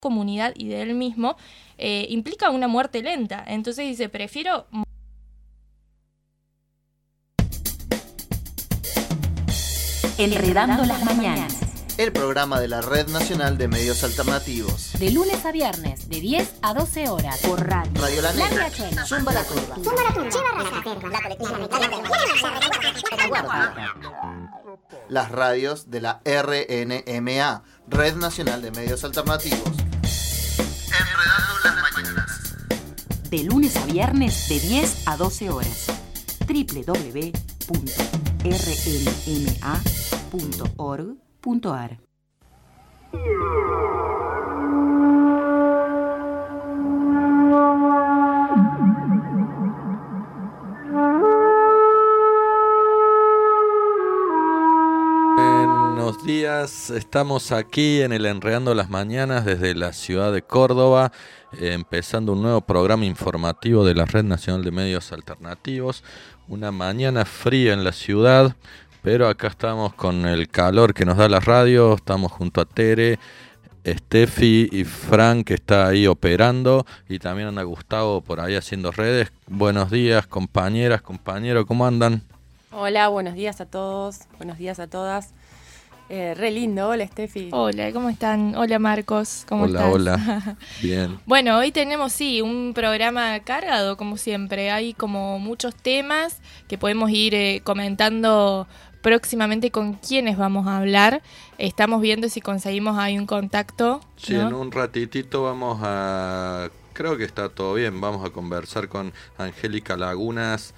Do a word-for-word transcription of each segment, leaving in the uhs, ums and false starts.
comunidad y de él mismo, eh, implica una muerte lenta. Entonces dice, prefiero... Enredando las mañanas. El programa de la Red Nacional de Medios Alternativos. De lunes a viernes, de diez a doce horas, por radio. Radio La Negra. Negra. Zumba la Turba. Zumba la Turba. Las radios de la R N M A, Red Nacional de Medios Alternativos. Enredando las mañanas. De lunes a viernes, de diez a doce horas. doble u doble u doble u punto r n m a punto org punto a r. Buenos días, estamos aquí en el Enredando las Mañanas desde la ciudad de Córdoba, eh, empezando un nuevo programa informativo de la Red Nacional de Medios Alternativos. Una mañana fría en la ciudad, pero acá estamos con el calor que nos da la radio. Estamos junto a Tere, Steffi y Frank, que está ahí operando, y también anda Gustavo por ahí haciendo redes. Buenos días, compañeras, compañeros, ¿cómo andan? Hola, buenos días a todos, buenos días a todas. Eh, re lindo, hola Steffi. Hola, ¿cómo están? Hola Marcos, ¿cómo hola, estás? Hola, bien. Bueno, hoy tenemos, sí, un programa cargado, como siempre. Hay como muchos temas que podemos ir eh, comentando próximamente con quiénes vamos a hablar. Estamos viendo si conseguimos ahí un contacto, Sí, ¿no? En un ratitito vamos a... Creo que está todo bien, vamos a conversar con Angélica Lagunas,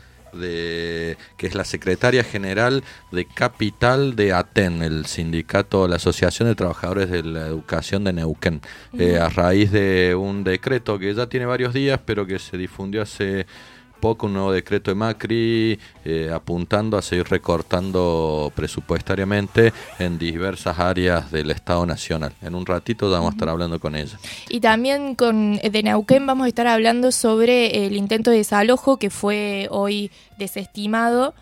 de que es la secretaria general de Capital de ATEN, el sindicato, la Asociación de Trabajadores de la Educación de Neuquén, uh-huh. eh, a raíz de un decreto que ya tiene varios días, pero que se difundió hace poco, un nuevo decreto de Macri, eh, apuntando a seguir recortando presupuestariamente en diversas áreas del Estado Nacional. En un ratito vamos uh-huh. a estar hablando con ella. Y también con de Neuquén vamos a estar hablando sobre el intento de desalojo que fue hoy desestimado,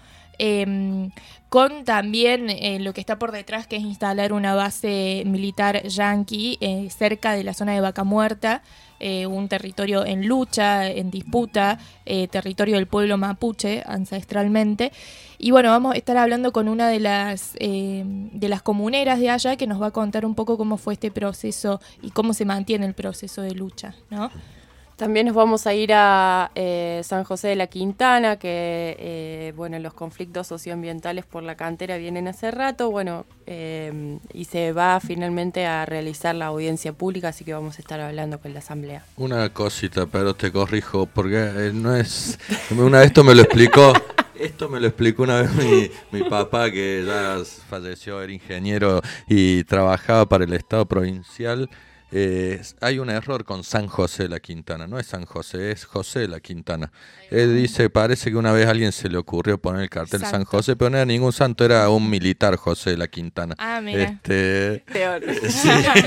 eh, con también eh, lo que está por detrás, que es instalar una base militar yanqui eh, cerca de la zona de Vaca Muerta, eh, un territorio en lucha, en disputa, eh, territorio del pueblo mapuche ancestralmente. Y bueno, vamos a estar hablando con una de las eh, de las comuneras de allá, que nos va a contar un poco cómo fue este proceso y cómo se mantiene el proceso de lucha, ¿no? También nos vamos a ir a eh, San José de la Quintana, que eh, bueno, los conflictos socioambientales por la cantera vienen hace rato, bueno, eh, y se va finalmente a realizar la audiencia pública, así que vamos a estar hablando con la asamblea. Una cosita, pero te corrijo, porque eh, no es... Una vez esto me lo explicó... Esto me lo explicó una vez mi, mi papá, que ya falleció, era ingeniero y trabajaba para el Estado provincial. Eh, hay un error con San José de la Quintana, no es San José, es José de la Quintana. Él dice, parece que una vez a alguien se le ocurrió poner el cartel Santo. San José, pero no era ningún santo, era un militar José de la Quintana. Ah, mira. Este, Peor. Sí,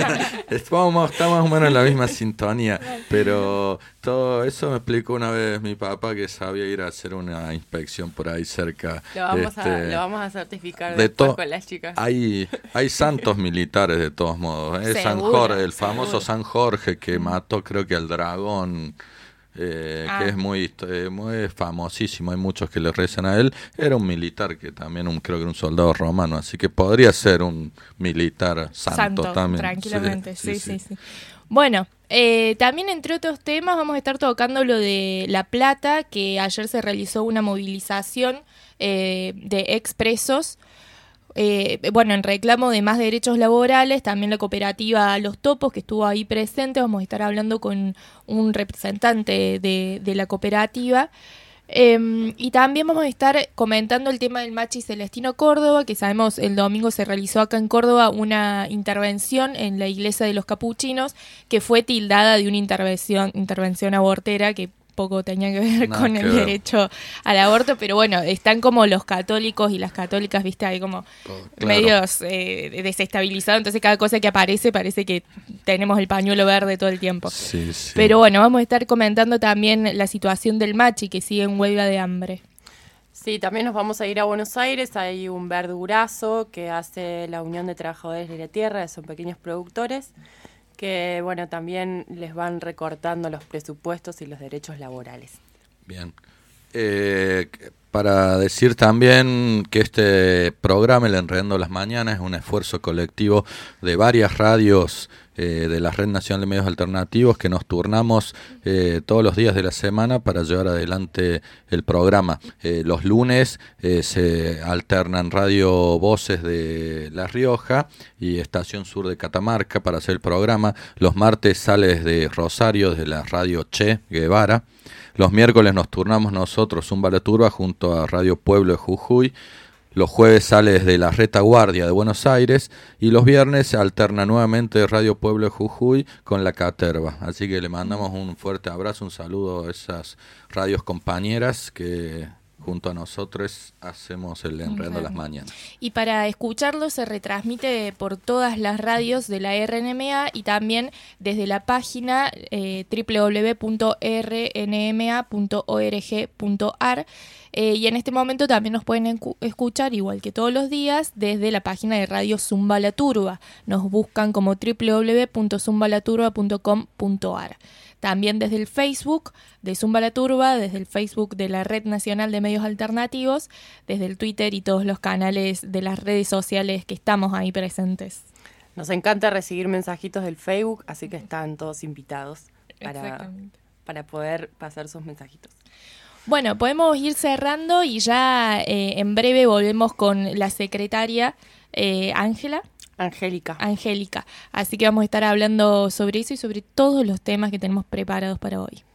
estamos, estamos más o menos en la misma sintonía, pero todo eso me explicó una vez mi papá, que sabía ir a hacer una inspección por ahí cerca. Lo vamos, este, a, lo vamos a certificar de después to- con las chicas. Hay, hay santos militares de todos modos, ¿eh? San Jorge, el famoso San Jorge, que mató creo que al dragón, eh, ah. que es muy, eh, muy famosísimo, hay muchos que le rezan a él. Era un militar, que también un, creo que era un soldado romano, así que podría ser un militar santo, santo también. Tranquilamente, sí, sí, sí. sí, sí. Bueno, eh, también entre otros temas vamos a estar tocando lo de La Plata, que ayer se realizó una movilización eh, de expresos. Eh, bueno, en reclamo de más derechos laborales, también la cooperativa Los Topos, que estuvo ahí presente. Vamos a estar hablando con un representante de, de la cooperativa. Eh, y también vamos a estar comentando el tema del Machi Celestino Córdoba, que sabemos el domingo se realizó acá en Córdoba una intervención en la iglesia de los capuchinos, que fue tildada de una intervención, intervención abortera, que poco tenía que ver no, con el ver. derecho al aborto, pero bueno, están como los católicos y las católicas, viste, ahí como oh, claro. medios eh, desestabilizados, entonces cada cosa que aparece parece que tenemos el pañuelo verde todo el tiempo. Sí, sí. Pero bueno, vamos a estar comentando también la situación del Machi, que sigue en huelga de hambre. Sí, también nos vamos a ir a Buenos Aires. Hay un verdurazo que hace la Unión de Trabajadores de la Tierra, son pequeños productores, Que, bueno, también les van recortando los presupuestos y los derechos laborales. Bien. Eh, para decir también que este programa, El Enredando las Mañanas, es un esfuerzo colectivo de varias radios eh, de la Red Nacional de Medios Alternativos que nos turnamos eh, todos los días de la semana para llevar adelante el programa. Eh, los lunes eh, se alternan Radio Voces de La Rioja y Estación Sur de Catamarca para hacer el programa. Los martes sale desde Rosario, desde la Radio Che Guevara. Los miércoles nos turnamos nosotros, Zumba la Turba, junto a Radio Pueblo de Jujuy. Los jueves sale desde la Retaguardia de Buenos Aires. Y los viernes se alterna nuevamente Radio Pueblo de Jujuy con la Caterva. Así que le mandamos un fuerte abrazo, un saludo a esas radios compañeras que junto a nosotros hacemos el Enredando las Mañanas. Y para escucharlo se retransmite por todas las radios de la R N M A y también desde la página eh, doble u doble u doble u punto r n m a punto org punto a r eh, y en este momento también nos pueden escuchar, igual que todos los días, desde la página de Radio Zumba la Turba. Nos buscan como doble u doble u doble u punto zumba la turba punto com punto a r. También desde el Facebook de Zumba la Turba, desde el Facebook de la Red Nacional de Medios Alternativos, desde el Twitter y todos los canales de las redes sociales que estamos ahí presentes. Nos encanta recibir mensajitos del Facebook, así que están todos invitados para, para poder pasar sus mensajitos. Bueno, podemos ir cerrando y ya eh, en breve volvemos con la secretaria Ángela. Eh, Angélica. Angélica. Así que vamos a estar hablando sobre eso y sobre todos los temas que tenemos preparados para hoy.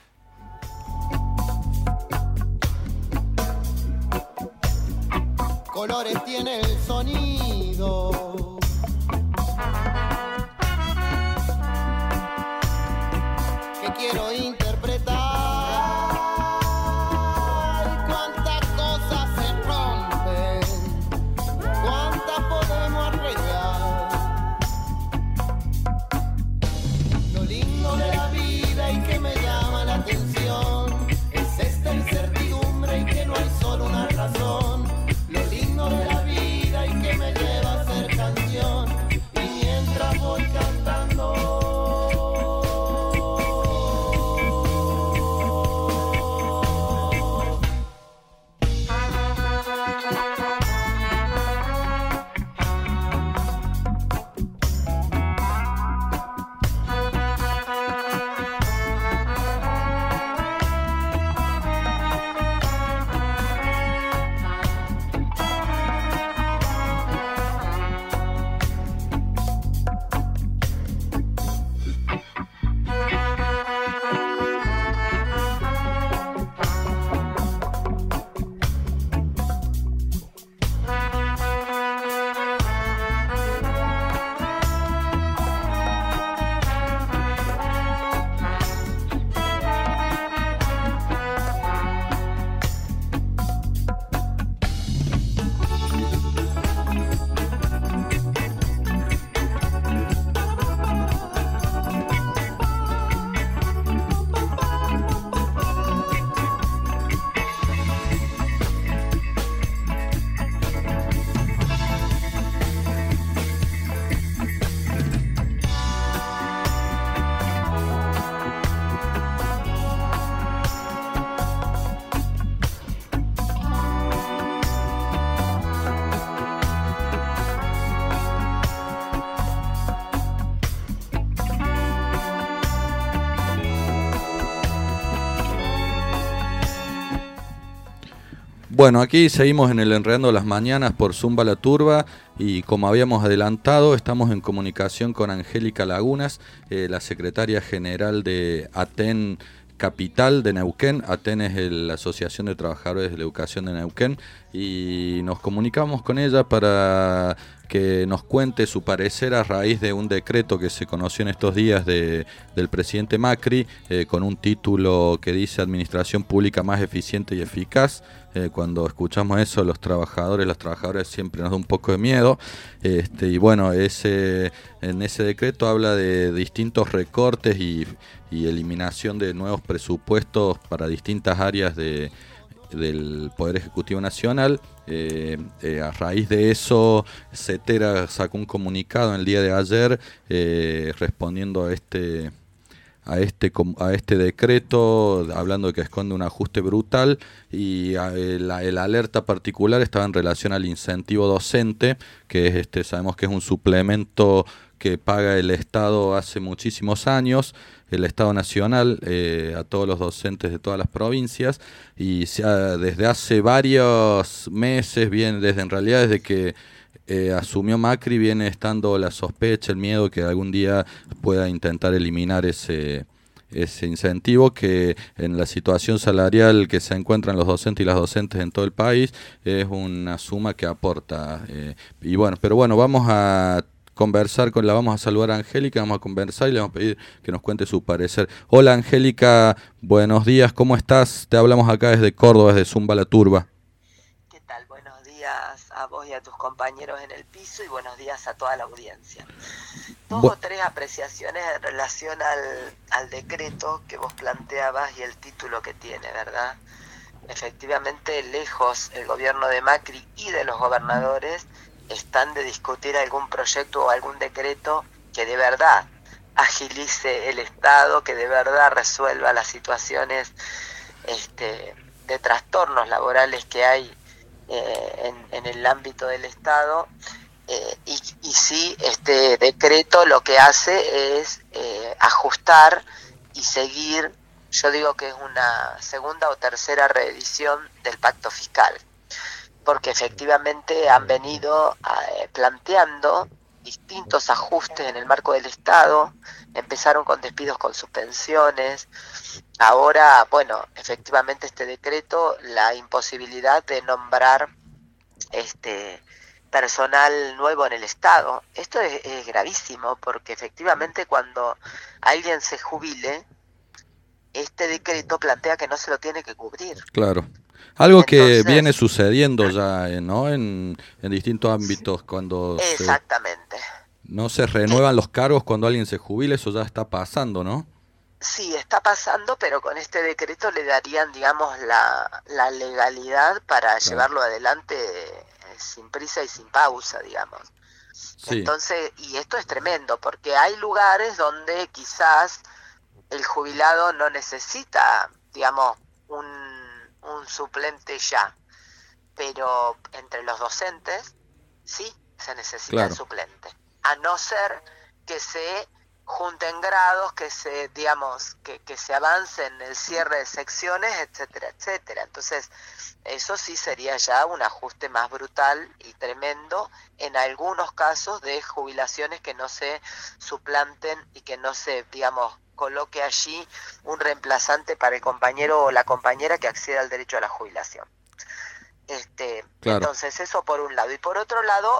Colores tiene el sonido. Que quiero interpretar. Cuántas cosas se rompen. Cuántas podemos arreglar. Lo lindo de la vida y que me llama la atención es esta incertidumbre y que no hay solo una razón. Lo lindo de la vida y que me lleva a ser canción. Y mientras voy cantando Bueno, aquí seguimos en el Enredando las Mañanas por Zumba la Turba y como habíamos adelantado estamos en comunicación con Angélica Lagunas, eh, la secretaria general de ATEN Capital de Neuquén. ATEN es el, la Asociación de Trabajadores de la Educación de Neuquén y nos comunicamos con ella para que nos cuente su parecer a raíz de un decreto que se conoció en estos días de, del presidente Macri eh, con un título que dice Administración Pública más eficiente y eficaz. Eh, cuando escuchamos eso, los trabajadores, las trabajadoras siempre nos da un poco de miedo. Este, y bueno, ese, en ese decreto habla de distintos recortes y, y eliminación de nuevos presupuestos para distintas áreas de del Poder Ejecutivo Nacional. Eh, eh, a raíz de eso, CETERA sacó un comunicado en el día de ayer eh, respondiendo a este a este a este decreto, hablando de que esconde un ajuste brutal, y el, el alerta particular estaba en relación al incentivo docente, que es este sabemos que es un suplemento que paga el Estado hace muchísimos años, el Estado Nacional, eh, a todos los docentes de todas las provincias, y se ha, desde hace varios meses, bien, desde en realidad desde que eh, asumió Macri, viene estando la sospecha, el miedo que algún día pueda intentar eliminar ese ese incentivo, que en la situación salarial que se encuentran los docentes y las docentes en todo el país es una suma que aporta. Eh, y bueno, pero bueno, vamos a conversar con la, vamos a saludar a Angélica, vamos a conversar y le vamos a pedir que nos cuente su parecer. Hola Angélica, buenos días, ¿cómo estás? Te hablamos acá desde Córdoba, desde Zumba la Turba. ¿Qué tal? Buenos días a vos y a tus compañeros en el piso y buenos días a toda la audiencia. Dos Bu- o tres apreciaciones en relación al, al decreto que vos planteabas y el título que tiene, ¿verdad? Efectivamente, lejos el gobierno de Macri y de los gobernadores están de discutir algún proyecto o algún decreto que de verdad agilice el Estado, que de verdad resuelva las situaciones este, de trastornos laborales que hay eh, en, en el ámbito del Estado. Eh, y, y sí, este decreto lo que hace es eh, ajustar y seguir, yo digo que es una segunda o tercera reedición del pacto fiscal, porque efectivamente han venido eh, planteando distintos ajustes en el marco del Estado, empezaron con despidos con suspensiones, ahora, bueno, efectivamente este decreto, la imposibilidad de nombrar este personal nuevo en el Estado. Esto es, es gravísimo, porque efectivamente cuando alguien se jubile, este decreto plantea que no se lo tiene que cubrir. Claro. Algo Entonces, que viene sucediendo ya, ¿no? En, en distintos ámbitos cuando exactamente. Se, no se renuevan los cargos cuando alguien se jubile, eso ya está pasando, ¿no? Sí, está pasando, pero con este decreto le darían, digamos, la, la legalidad para claro. llevarlo adelante sin prisa y sin pausa, digamos. Sí. Entonces, y esto es tremendo, porque hay lugares donde quizás el jubilado no necesita, digamos, un, un suplente ya, pero entre los docentes sí se necesita claro. el suplente, a no ser que se junten grados, que se, digamos, que, que se avance en el cierre de secciones, etcétera, etcétera. Entonces, eso sí sería ya un ajuste más brutal y tremendo en algunos casos de jubilaciones que no se suplanten y que no se, digamos, coloque allí un reemplazante para el compañero o la compañera que acceda al derecho a la jubilación. Este, claro. Entonces, eso por un lado. Y por otro lado,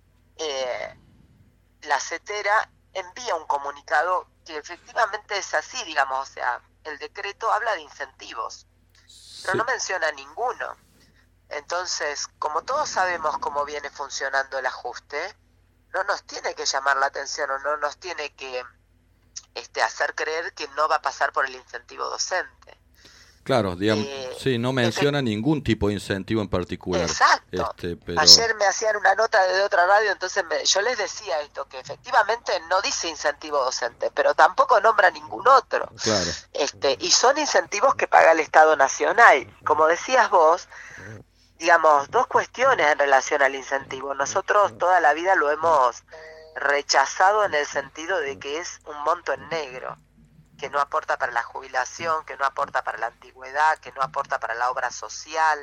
eh, la CETERA envía un comunicado que efectivamente es así, digamos, o sea, el decreto habla de incentivos, pero sí. no menciona ninguno. Entonces, como todos sabemos cómo viene funcionando el ajuste, no nos tiene que llamar la atención o no nos tiene que este, hacer creer que no va a pasar por el incentivo docente. Claro, digamos, eh, sí, no menciona este, ningún tipo de incentivo en particular. Exacto. Este, pero... Ayer me hacían una nota de otra radio, entonces me, yo les decía esto, que efectivamente no dice incentivo docente, pero tampoco nombra ningún otro. Claro. Este, y son incentivos que paga el Estado Nacional. Como decías vos, digamos, dos cuestiones en relación al incentivo. Nosotros toda la vida lo hemos rechazado en el sentido de que es un monto en negro, que no aporta para la jubilación, que no aporta para la antigüedad, que no aporta para la obra social,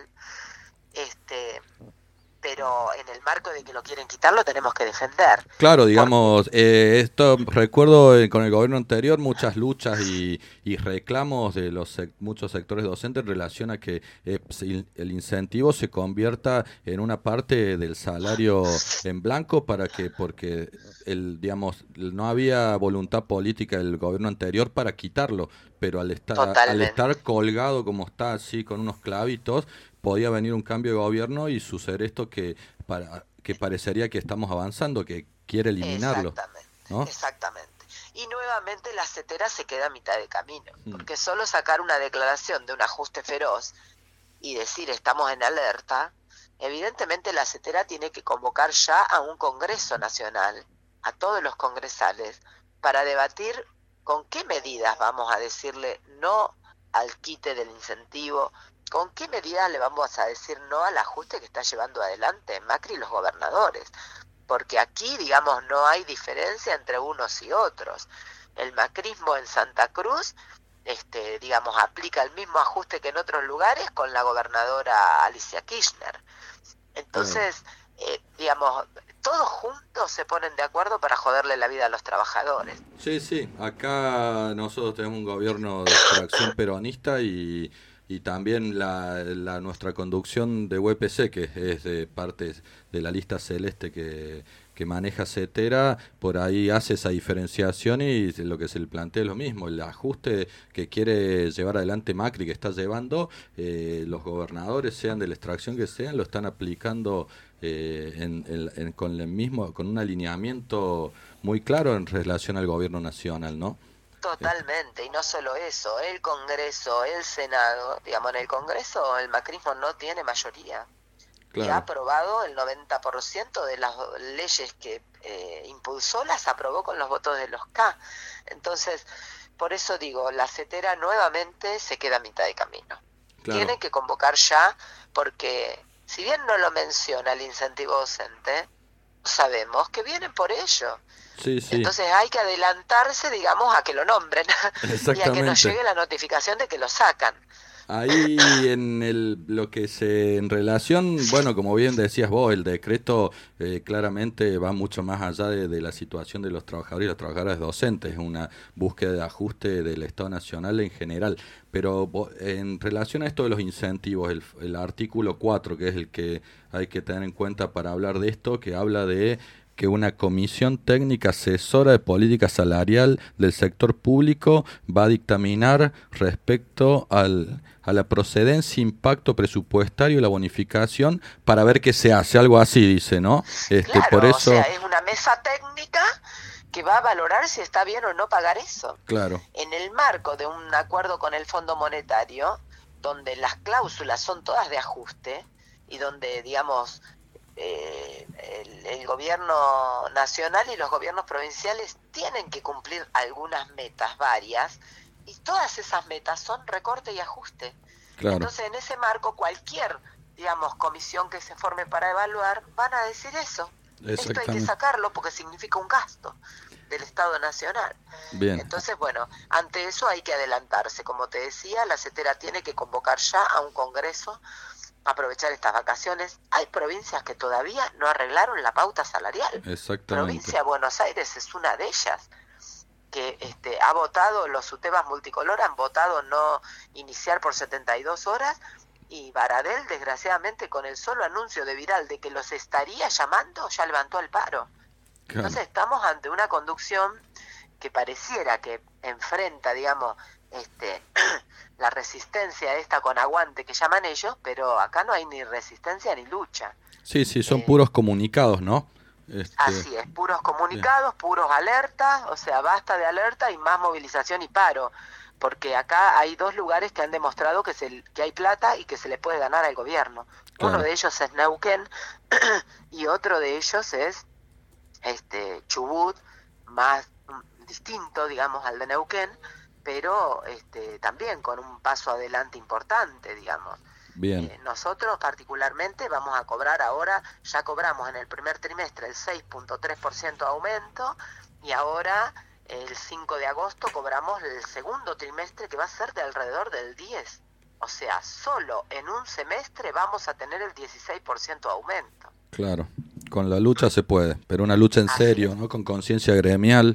este, pero en el marco de que lo quieren quitar lo tenemos que defender. Claro, digamos, eh, esto recuerdo eh, con el gobierno anterior muchas luchas y, y reclamos de los sec- muchos sectores docentes en relación a que eh, el incentivo se convierta en una parte del salario en blanco para que, porque el, digamos, no había voluntad política del gobierno anterior para quitarlo, pero al estar, al estar colgado como está así con unos clavitos, podía venir un cambio de gobierno y suceder esto que para que parecería que estamos avanzando, que quiere eliminarlo. Exactamente, ¿no? exactamente. Y nuevamente la CETERA se queda a mitad de camino, mm. porque solo sacar una declaración de un ajuste feroz y decir estamos en alerta, evidentemente la CETERA tiene que convocar ya a un Congreso Nacional, a todos los congresales, para debatir con qué medidas vamos a decirle no al quite del incentivo, con qué medidas le vamos a decir no al ajuste que está llevando adelante Macri y los gobernadores, porque aquí, digamos, no hay diferencia entre unos y otros. El macrismo en Santa Cruz, este, digamos, aplica el mismo ajuste que en otros lugares con la gobernadora Alicia Kirchner. Entonces, eh, digamos, todos juntos se ponen de acuerdo para joderle la vida a los trabajadores. Sí, sí, acá nosotros tenemos un gobierno de extracción peronista y, y también la, la nuestra conducción de U P C, que es de parte de la lista celeste que, que maneja CETERA, por ahí hace esa diferenciación y lo que se le plantea es lo mismo, el ajuste que quiere llevar adelante Macri, que está llevando, eh, los gobernadores, sean de la extracción que sean, lo están aplicando eh, en, en, en, con el mismo, con un alineamiento muy claro en relación al gobierno nacional, ¿no? Totalmente, y no solo eso, el Congreso, el Senado, digamos, en el Congreso el macrismo no tiene mayoría. Claro. Y ha aprobado el noventa por ciento de las leyes que eh, impulsó, las aprobó con los votos de los K. Entonces, por eso digo, la CETERA nuevamente se queda a mitad de camino. Claro. Tiene que convocar ya, porque si bien no lo menciona el incentivo docente, sabemos que vienen por ello. Sí, sí. Entonces hay que adelantarse, digamos, a que lo nombren y a que nos llegue la notificación de que lo sacan. Ahí en el lo que se en relación, bueno, como bien decías vos, el decreto eh, claramente va mucho más allá de, de la situación de los trabajadores y las trabajadoras docentes, es una búsqueda de ajuste del Estado Nacional en general. Pero en relación a esto de los incentivos, el, el artículo cuatro, que es el que hay que tener en cuenta para hablar de esto, que habla de que una comisión técnica asesora de política salarial del sector público va a dictaminar respecto al, a la procedencia, impacto presupuestario y la bonificación para ver qué se hace, algo así dice, ¿no? Este, claro, por eso... o sea, es una mesa técnica que va a valorar si está bien o no pagar eso. Claro. En el marco de un acuerdo con el Fondo Monetario, donde las cláusulas son todas de ajuste y donde, digamos... Eh, el, el gobierno nacional y los gobiernos provinciales tienen que cumplir algunas metas, varias, y todas esas metas son recorte y ajuste. Claro. Entonces, en ese marco, cualquier, digamos, comisión que se forme para evaluar, van a decir eso. Esto hay que sacarlo porque significa un gasto del Estado Nacional. Bien. Entonces, bueno, ante eso hay que adelantarse. Como te decía, la CETERA tiene que convocar ya a un congreso, aprovechar estas vacaciones. Hay provincias que todavía no arreglaron la pauta salarial. Exactamente. Provincia de Buenos Aires es una de ellas, que este, ha votado, los UTEBAs multicolor han votado no iniciar por setenta y dos horas, y Baradel, desgraciadamente, con el solo anuncio de Viral de que los estaría llamando, ya levantó el paro. Claro. Entonces estamos ante una conducción que pareciera que enfrenta, digamos, este la resistencia esta con aguante que llaman ellos, pero acá no hay ni resistencia ni lucha. Sí, sí, son eh, puros comunicados, ¿no? Este... Así es, puros comunicados, Bien. puros alertas, o sea, basta de alerta y más movilización y paro, porque acá hay dos lugares que han demostrado que, se, que hay plata y que se le puede ganar al gobierno. Claro. Uno de ellos es Neuquén y otro de ellos es este Chubut, más distinto, digamos, al de Neuquén, pero este, también con un paso adelante importante, digamos. Bien. Eh, nosotros particularmente vamos a cobrar ahora, ya cobramos en el primer trimestre el seis punto tres por ciento aumento, y ahora el cinco de agosto cobramos el segundo trimestre, que va a ser de alrededor del diez. O sea, solo en un semestre vamos a tener el dieciséis por ciento aumento. Claro, con la lucha se puede, pero una lucha en Así serio, es. ¿no? Con conciencia gremial.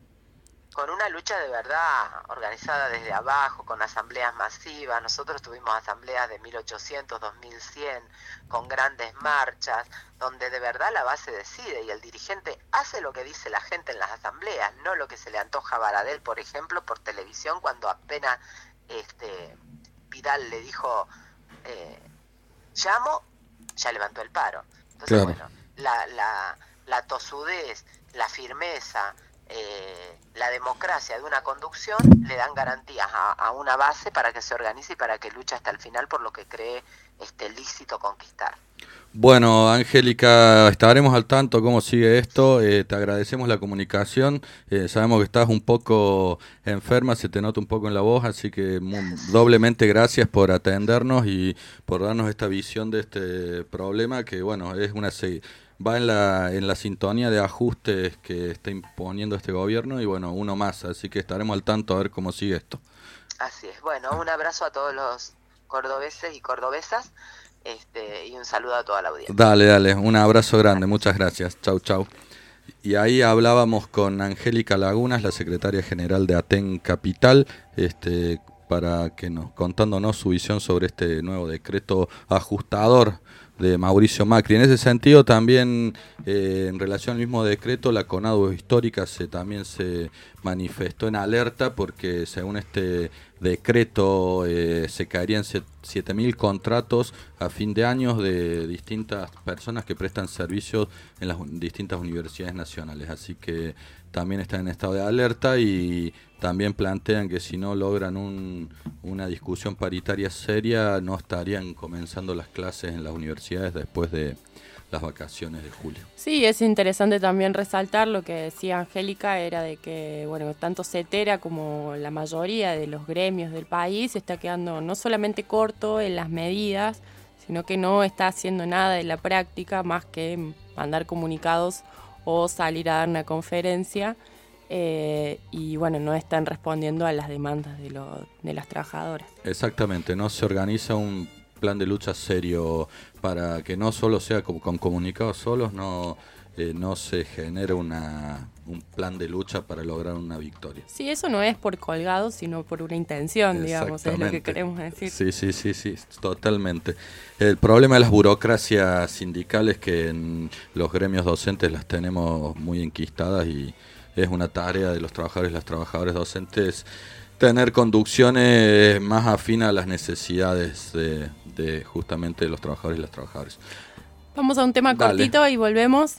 Con una lucha de verdad, organizada desde abajo, con asambleas masivas. Nosotros tuvimos asambleas de mil ochocientos, dos mil cien, con grandes marchas, donde de verdad la base decide y el dirigente hace lo que dice la gente en las asambleas, no lo que se le antoja a Baradel, por ejemplo, por televisión, cuando apenas este Vidal le dijo, eh, llamo, ya levantó el paro. Entonces, claro. bueno, la, la, la tosudez, la firmeza, eh, la democracia de una conducción le dan garantías a, a una base para que se organice y para que luche hasta el final por lo que cree este, lícito conquistar. Bueno, Angélica, estaremos al tanto cómo sigue esto. Eh, te agradecemos la comunicación. Eh, sabemos que estás un poco enferma, se te nota un poco en la voz, así que muy, doblemente gracias por atendernos y por darnos esta visión de este problema que, bueno, es una va en la en la sintonía de ajustes que está imponiendo este gobierno y, bueno, uno más. Así que estaremos al tanto a ver cómo sigue esto. Así es. Bueno, un abrazo a todos los cordobeses y cordobesas. Este, y un saludo a toda la audiencia. Dale, dale, un abrazo grande, muchas gracias. Chau, chau. Y ahí hablábamos con Angélica Lagunas, la secretaria general de Aten Capital, este, para que nos contándonos su visión sobre este nuevo decreto ajustador de Mauricio Macri. En ese sentido, también eh, en relación al mismo decreto, la CONADU Histórica se, también se manifestó en alerta porque según este decreto eh, se caerían siete mil contratos a fin de año de distintas personas que prestan servicios en las distintas universidades nacionales. Así que también están en estado de alerta y también plantean que si no logran un, una discusión paritaria seria, no estarían comenzando las clases en las universidades después de las vacaciones de julio. Sí, es interesante también resaltar lo que decía Angélica, era de que, bueno, tanto CETERA como la mayoría de los gremios del país está quedando no solamente corto en las medidas, sino que no está haciendo nada en la práctica más que mandar comunicados o salir a dar una conferencia. Eh, y bueno, no están respondiendo a las demandas de, lo, de las trabajadoras. Exactamente, no se organiza un plan de lucha serio para que no solo sea como con comunicados solos, no, eh, no se genere una, un plan de lucha para lograr una victoria. Sí, eso no es por colgados, sino por una intención, digamos, es lo que queremos decir. Sí, sí, sí, sí, totalmente. El problema de las burocracias sindicales que en los gremios docentes las tenemos muy enquistadas y es una tarea de los trabajadores y las trabajadoras docentes tener conducciones más afines a las necesidades de, de justamente de los trabajadores y las trabajadoras. Vamos a un tema Dale. cortito y volvemos.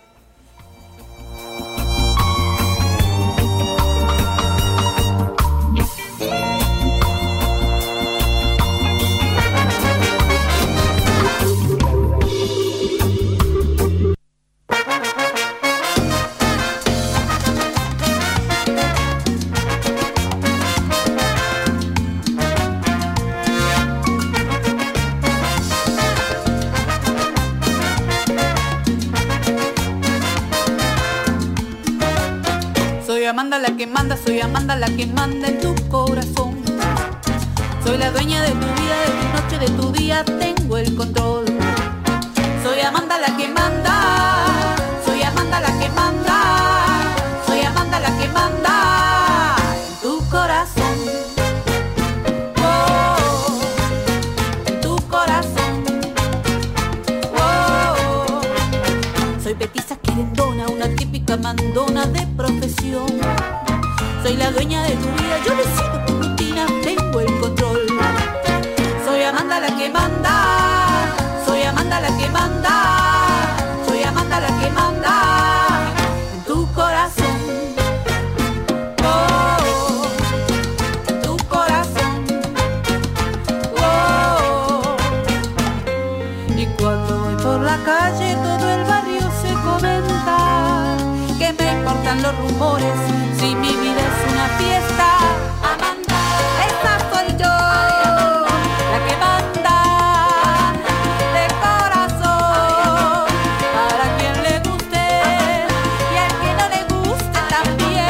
Amanda la que manda, soy Amanda la que manda en tu corazón. Soy la dueña de tu vida, de tu noche, de tu día, tengo el control. Soy Amanda la que manda, soy Amanda la que manda, soy Amanda la que manda en tu corazón. Oh, en tu corazón. Oh, soy petiza querendona, una típica mandona de profesión. Soy la dueña de tu vida, yo decido tu rutina, tengo el control. Soy Amanda la que manda, soy Amanda la que manda, soy Amanda la que manda en tu corazón. Oh, en tu corazón. Oh, y cuando voy por la calle todo el barrio se comenta. ¿Qué me importan los rumores si mi vida es una fiesta? Amanda, esa soy yo, la que manda de corazón. Para quien le guste y al que no le guste también.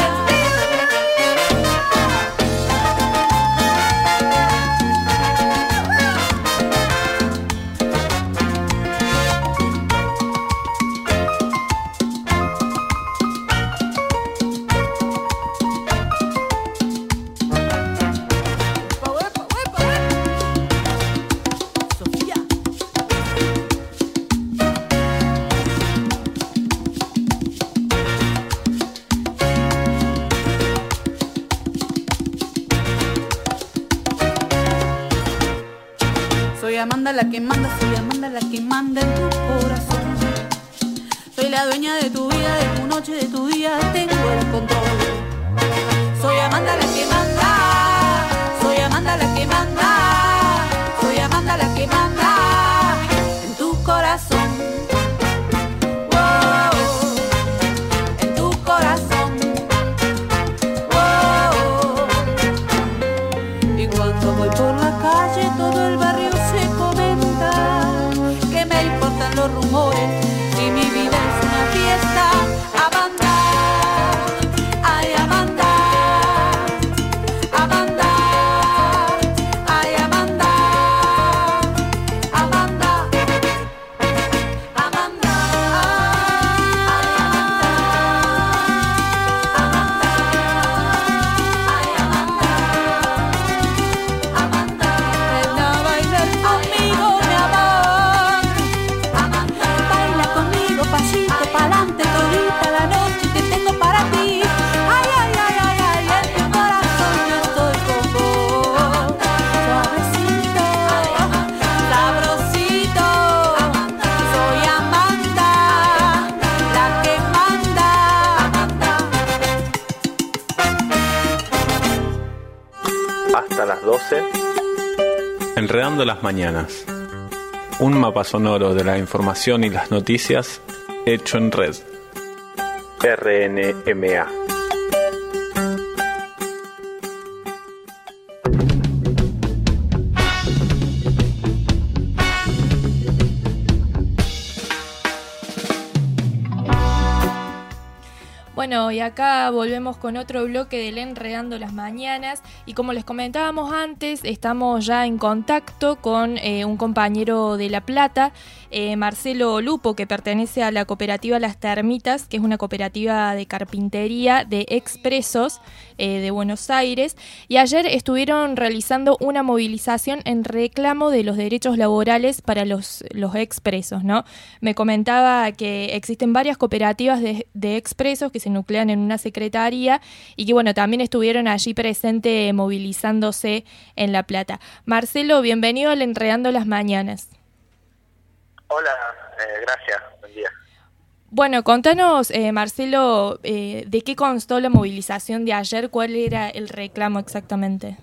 Soy Amanda la que manda, soy Amanda la que manda en tu corazón. Soy la dueña de tu vida, de tu noche, de tu día, tengo el control. Amanda la que manda, soy Amanda la que manda, soy Amanda la que manda en tu corazón. Wow, en tu corazón. Wow. Y cuando voy por la calle todo el barrio se comenta. ¿Qué me importan los rumores si mi vida es una fiesta? Amanda, ay Amanda, Amanda, ay Amanda, Amanda, Amanda, ay Amanda, ay Amanda, Amanda, ven a bailar conmigo, mi amor. Amanda, baila conmigo, pasito pa'lante, todita la noche que tengo para ti. Ay, ay, ay, ay, ay, en tu corazón yo estoy con vos. Suavecito, sabrosito, soy Amanda, la que manda. Hasta las doce. Enredando las mañanas. Un mapa sonoro de la información y las noticias hecho en red. R N M A. Bueno, y acá volvemos con otro bloque del Enredando las Mañanas y como les comentábamos antes, estamos ya en contacto con eh, un compañero de La Plata, eh, Marcelo Lupo, que pertenece a la cooperativa Las Termitas, que es una cooperativa de carpintería de expresos eh, de Buenos Aires, y ayer estuvieron realizando una movilización en reclamo de los derechos laborales para los, los expresos, ¿no? Me comentaba que existen varias cooperativas de, de expresos que se nuclean en una secretaría y que bueno, también estuvieron allí presentes movilizándose en La Plata. Marcelo, bienvenido al Enredando las Mañanas. Hola, eh, gracias, buen día. Bueno, contanos, eh, Marcelo, eh, ¿de qué constó la movilización de ayer? ¿Cuál era el reclamo exactamente?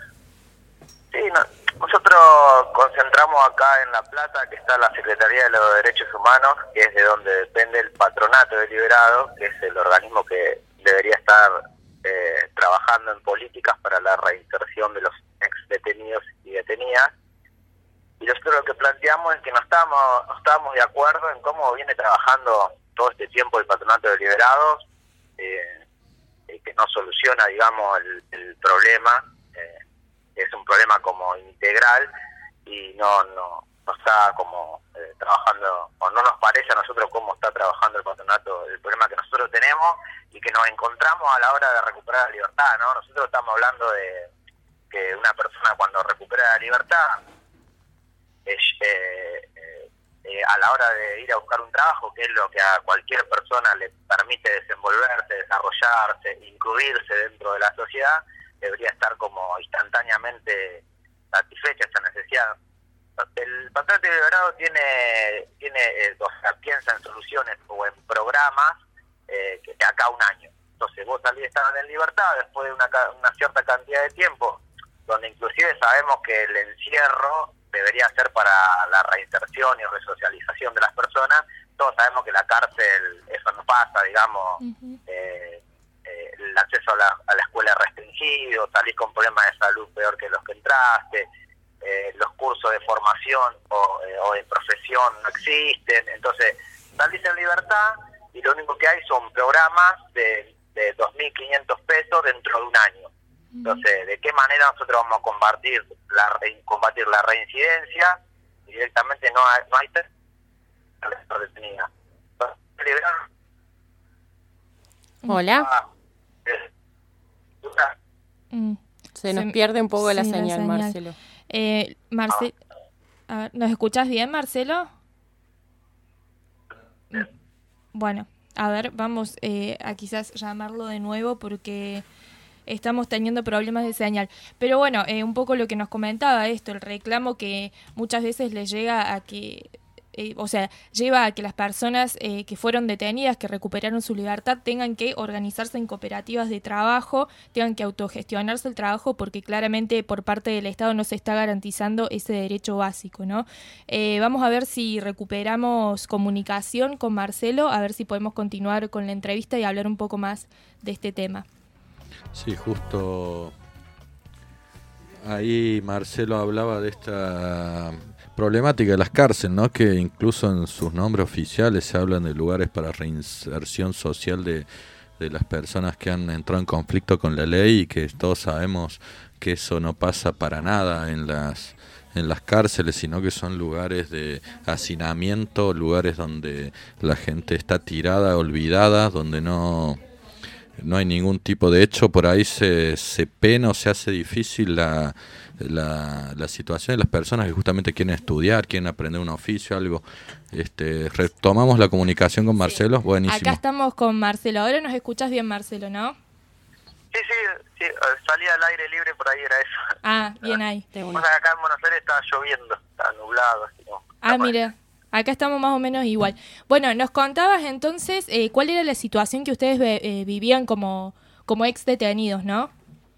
Sí, no, nosotros concentramos acá en La Plata, que está la Secretaría de los Derechos Humanos, que es de donde depende el Patronato Deliberado, que es el organismo que debería estar eh, trabajando en políticas para la reinserción de los ex detenidos y detenidas. Y nosotros lo que planteamos es que no estamos, no estamos de acuerdo en cómo viene trabajando todo este tiempo el Patronato Deliberado, eh, eh, que no soluciona, digamos, el, el problema. Eh, es un problema como integral y no no, no está como eh, trabajando, o no nos parece a nosotros cómo está trabajando el patronato, el problema que nosotros tenemos y que nos encontramos a la hora de recuperar la libertad, ¿no? Nosotros estamos hablando de que una persona cuando recupera la libertad, es, eh, eh, eh, a la hora de ir a buscar un trabajo, que es lo que a cualquier persona le permite desenvolverse, desarrollarse, incluirse dentro de la sociedad, debería estar como instantáneamente satisfecha esa necesidad. El Patronato Deliberado tiene, tiene eh, o sea, piensa en soluciones o en programas eh, que de acá a un año. Entonces vos salís de estar en libertad después de una, una cierta cantidad de tiempo, donde inclusive sabemos que el encierro debería ser para la reinserción y resocialización de las personas. Todos sabemos que la cárcel, eso no pasa, digamos, uh-huh. eh, eh, el acceso a la, a la escuela es restringido, salís con problemas de salud peor que los que entraste, eh, los cursos de formación o, eh, o de profesión no existen. Entonces salís en libertad y lo único que hay son programas de, de dos mil quinientos pesos dentro de un año. Entonces, ¿de qué manera nosotros vamos a combatir la re, combatir la reincidencia? Directamente no hay, no hay detenida. Hola. Mm. Se nos Se, pierde un poco sí, la, señal, la señal, Marcelo. Eh, Marce- a ver, ¿nos escuchas bien, Marcelo? Bueno, a ver, vamos eh, a quizás llamarlo de nuevo porque estamos teniendo problemas de señal. Pero bueno, eh, un poco lo que nos comentaba esto, el reclamo que muchas veces le llega a que eh, o sea, lleva a que las personas eh, que fueron detenidas, que recuperaron su libertad, tengan que organizarse en cooperativas de trabajo, tengan que autogestionarse el trabajo, porque claramente por parte del Estado no se está garantizando ese derecho básico, ¿no? Eh, vamos a ver si recuperamos comunicación con Marcelo, a ver si podemos continuar con la entrevista y hablar un poco más de este tema. Sí, justo ahí Marcelo hablaba de esta problemática de las cárceles, ¿no? Que incluso en sus nombres oficiales se hablan de lugares para reinserción social de, de las personas que han entrado en conflicto con la ley, y que todos sabemos que eso no pasa para nada en las en las cárceles, sino que son lugares de hacinamiento, lugares donde la gente está tirada, olvidada, donde no no hay ningún tipo de hecho. Por ahí se, se pena o se hace difícil la, la, la situación de las personas que justamente quieren estudiar, quieren aprender un oficio, algo. Este, retomamos la comunicación con Marcelo. Sí. Buenísimo. Acá estamos con Marcelo. Ahora nos escuchas bien, Marcelo, ¿no? Sí, sí, sí, salía al aire libre, por ahí era eso. Ah, bien ahí. Bueno, acá en Buenos Aires está lloviendo, está nublado. Así, ¿no? Ah, mira. Acá estamos más o menos igual. Bueno, nos contabas entonces eh, cuál era la situación que ustedes eh, vivían como, como ex detenidos, ¿no?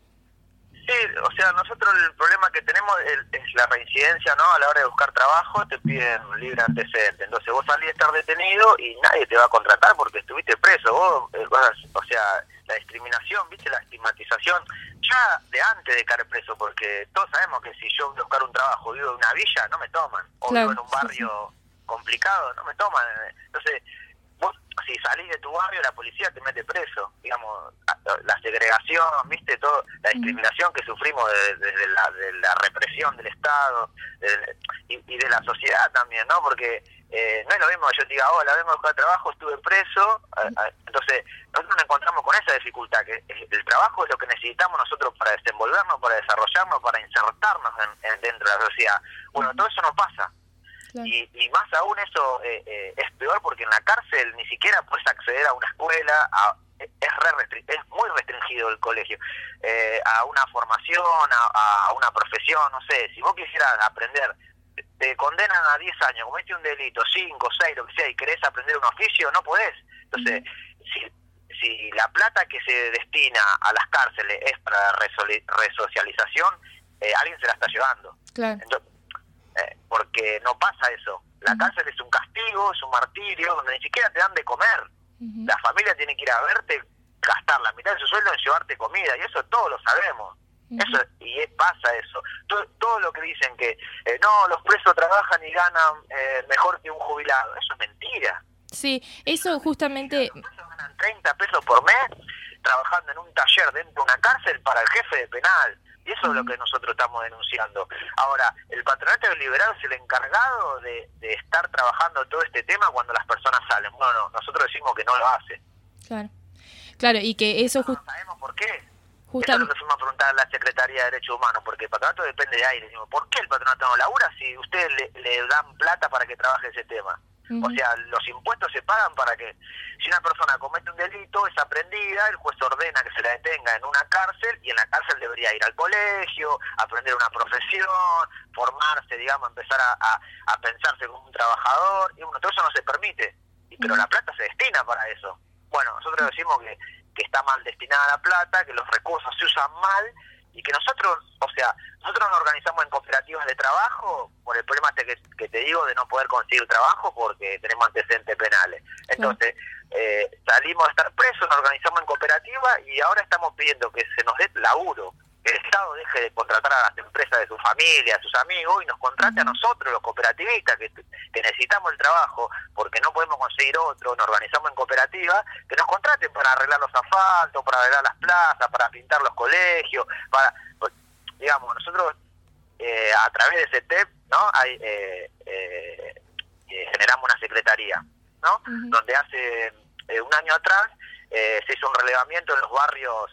Sí, o sea, nosotros el problema que tenemos es, es la reincidencia, ¿no? A la hora de buscar trabajo te piden libre antecedente. Entonces vos salís a estar detenido y nadie te va a contratar porque estuviste preso. Vos, eh, vas, o sea, la discriminación, ¿viste? La estigmatización ya de antes de caer preso, porque todos sabemos que si yo voy a buscar un trabajo, vivo en una villa, no me toman. O claro, vivo en un barrio... Sí, sí. complicado, no me toman. Entonces, vos, si salís de tu barrio, la policía te mete preso. Digamos, la segregación, viste, todo, la discriminación que sufrimos desde de, de la, de la represión del Estado de, y, y de la sociedad también, ¿no? Porque eh, no es lo mismo que yo te diga, hola, vengo a buscar trabajo, estuve preso. Entonces, nosotros nos encontramos con esa dificultad, que el trabajo es lo que necesitamos nosotros para desenvolvernos, para desarrollarnos, para insertarnos en, en dentro de la sociedad. Bueno, todo eso no pasa. Claro. Y, y más aún eso eh, eh, es peor porque en la cárcel ni siquiera puedes acceder a una escuela, a, es, re restri- es muy restringido el colegio, eh, a una formación, a, a una profesión, no sé, si vos quisieras aprender, te condenan a diez años, cometiste un delito, cinco, seis, lo que sea, y querés aprender un oficio, no podés. Entonces, uh-huh. si, si la plata que se destina a las cárceles es para resoli- resocialización, eh, alguien se la está llevando. Claro. Entonces, Eh, porque no pasa eso. La cárcel es un castigo, es un martirio, donde ni siquiera te dan de comer. Uh-huh. La familia tiene que ir a verte, gastar la mitad de su sueldo en llevarte comida, y eso todos lo sabemos. Uh-huh. Eso y es, pasa eso. Todo, todo lo que dicen que eh, no, los presos trabajan y ganan eh, mejor que un jubilado, eso es mentira. Sí, eso justamente... Los presos ganan treinta pesos por mes trabajando en un taller dentro de una cárcel para el jefe de penal. Y eso es lo que nosotros estamos denunciando. Ahora, el patronato de liberados es el encargado de, de estar trabajando todo este tema cuando las personas salen. Bueno, nosotros decimos que no lo hace. Claro, claro, y que eso... No, no sabemos por qué. Justa... Eso es lo que fuimos a preguntar a la Secretaría de Derechos Humanos, porque el patronato depende de ahí. Decimos, ¿por qué el patronato no labura si ustedes le, le dan plata para que trabaje ese tema? Uh-huh. O sea, los impuestos se pagan para que, si una persona comete un delito, es aprendida, el juez ordena que se la detenga en una cárcel, y en la cárcel debería ir al colegio, aprender una profesión, formarse, digamos, empezar a, a, a pensarse como un trabajador, y bueno, todo eso no se permite, y, pero uh-huh. la plata se destina para eso. Bueno, nosotros decimos que, que está mal destinada la plata, que los recursos se usan mal, y que nosotros, o sea, nosotros nos organizamos en cooperativas de trabajo por el problema este que, que te digo de no poder conseguir trabajo porque tenemos antecedentes penales. Entonces, eh, salimos a estar presos, nos organizamos en cooperativa y ahora estamos pidiendo que se nos dé laburo, que el Estado deje de contratar a las empresas de su familia, a sus amigos, y nos contrate a nosotros, los cooperativistas, que, que necesitamos el trabajo porque no podemos conseguir otro, nos organizamos en cooperativa, que nos contraten para arreglar los asfaltos, para arreglar las plazas, para pintar los colegios, para, pues, digamos, nosotros eh, a través de ese T E P, ¿no? Hay, eh, eh, eh, generamos una secretaría, ¿no? Uh-huh. Donde hace eh, un año atrás eh, se hizo un relevamiento en los barrios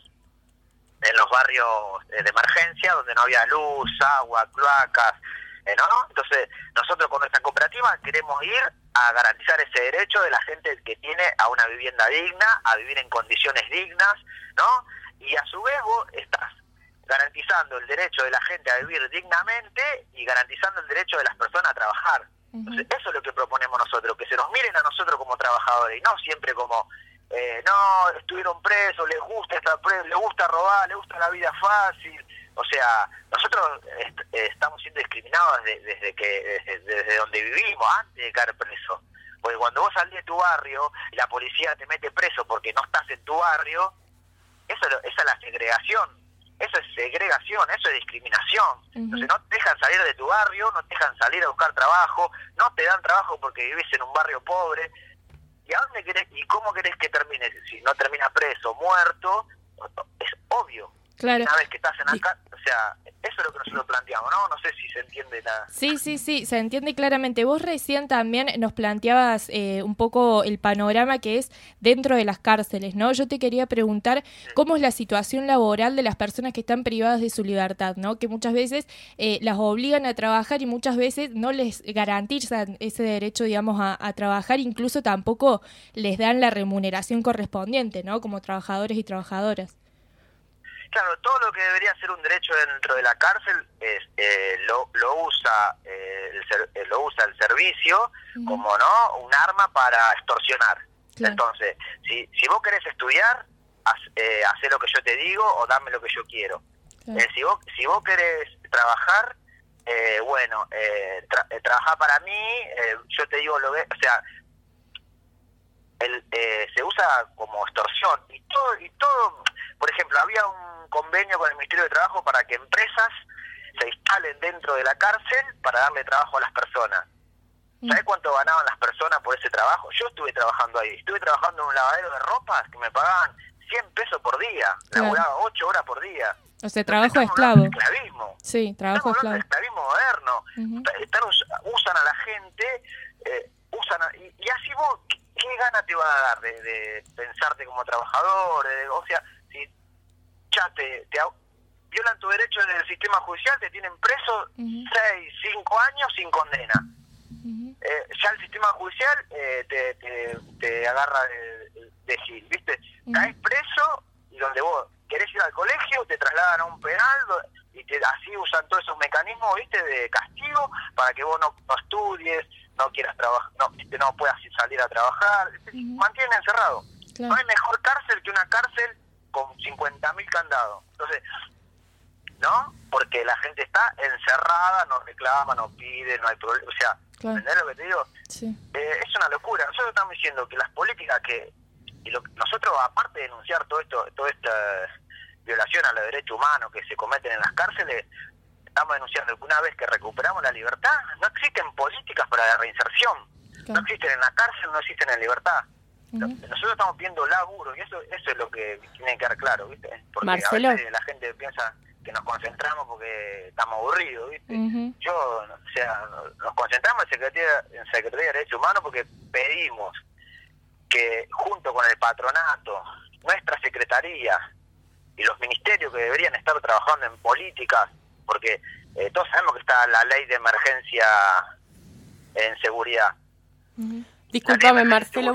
en los barrios eh, de emergencia, donde no había luz, agua, cloacas, eh, ¿no? Entonces, nosotros con nuestra cooperativa queremos ir a garantizar ese derecho de la gente que tiene a una vivienda digna, a vivir en condiciones dignas, ¿no? Y a su vez vos estás garantizando el derecho de la gente a vivir dignamente y garantizando el derecho de las personas a trabajar. Entonces, eso es lo que proponemos nosotros, que se nos miren a nosotros como trabajadores y no siempre como, eh, no, estuvieron presos, les gusta estar presos, les gusta robar, les gusta la vida fácil. O sea, nosotros est estamos siendo discriminados desde, desde que desde, desde donde vivimos, antes de caer presos. Porque cuando vos salís de tu barrio y la policía te mete preso porque no estás en tu barrio, eso, esa es la segregación. Eso es segregación, eso es discriminación. Uh-huh. Entonces no te dejan salir de tu barrio, no te dejan salir a buscar trabajo, no te dan trabajo porque vivís en un barrio pobre. ¿Y a dónde querés, y cómo querés que termine? Si no termina preso, muerto, es obvio. Claro. Una vez que estás en acá, o sea, eso es lo que nosotros planteamos, ¿no? No sé si se entiende la... Sí, sí, sí, se entiende claramente. Vos recién también nos planteabas eh, un poco el panorama que es dentro de las cárceles, ¿no? Yo te quería preguntar sí. cómo es la situación laboral de las personas que están privadas de su libertad, ¿no? Que muchas veces eh, las obligan a trabajar y muchas veces no les garantizan ese derecho, digamos, a, a trabajar, incluso tampoco les dan la remuneración correspondiente, ¿no? Como trabajadores y trabajadoras. Claro, todo lo que debería ser un derecho dentro de la cárcel es eh, lo, lo usa eh, el ser, eh, lo usa el servicio uh-huh. como no un arma para extorsionar. Claro. Entonces, si si vos querés estudiar, haz, eh, hacé lo que yo te digo o dame lo que yo quiero. Claro. Eh, si vos si vos querés trabajar, eh, bueno, eh, tra eh, trabajá para mí, eh, yo te digo lo que, o sea, el, eh, se usa como extorsión y todo y todo. Por ejemplo, había un convenio con el Ministerio de Trabajo para que empresas se instalen dentro de la cárcel para darle trabajo a las personas. ¿Sabés cuánto ganaban las personas por ese trabajo? Yo estuve trabajando ahí, estuve trabajando en un lavadero de ropas que me pagaban cien pesos por día, claro. laburaba ocho horas por día. O sea, trabajo esclavo. De esclavismo. Sí, trabajo esclavo. De esclavismo moderno. Uh-huh. Están, usan a la gente, eh, usan a, y, y así vos, ¿qué, qué gana te va a dar de, de pensarte como trabajador? De, o sea, si ya te, te violan tu derecho en el sistema judicial, te tienen preso uh-huh. seis, cinco años sin condena. Uh-huh. eh, ya el sistema judicial eh, te, te, te agarra de, de gil, ¿viste? Uh-huh. Caes preso y donde vos querés ir al colegio, te trasladan a un penal y te, así usan todos esos mecanismos, ¿viste? De castigo para que vos no, no estudies, no quieras trabajar, no, no puedas salir a trabajar, uh-huh. mantienen encerrado. Claro. No hay mejor cárcel que una cárcel con cincuenta mil candados. Entonces, ¿no? Porque la gente está encerrada, no reclama, no pide, no hay problema. O sea, claro. ¿entendés lo que te digo? Sí. Eh, es una locura. Nosotros estamos diciendo que las políticas que... y lo, nosotros, aparte de denunciar todo esto, toda esta violación a los derechos humanos que se cometen en las cárceles, estamos denunciando que una vez que recuperamos la libertad, no existen políticas para la reinserción. Claro. No existen en la cárcel, no existen en libertad. Uh-huh. Nosotros estamos pidiendo laburo y eso eso es lo que tiene que quedar claro, ¿viste? Porque Marcelo. A veces la gente piensa que nos concentramos porque estamos aburridos, ¿viste? Uh-huh. Yo, o sea, nos concentramos en Secretaría, en Secretaría de Derechos Humanos porque pedimos que junto con el patronato, nuestra secretaría y los ministerios que deberían estar trabajando en políticas, porque eh, todos sabemos que está la ley de emergencia en seguridad. Uh-huh. Discúlpame, Marcelo.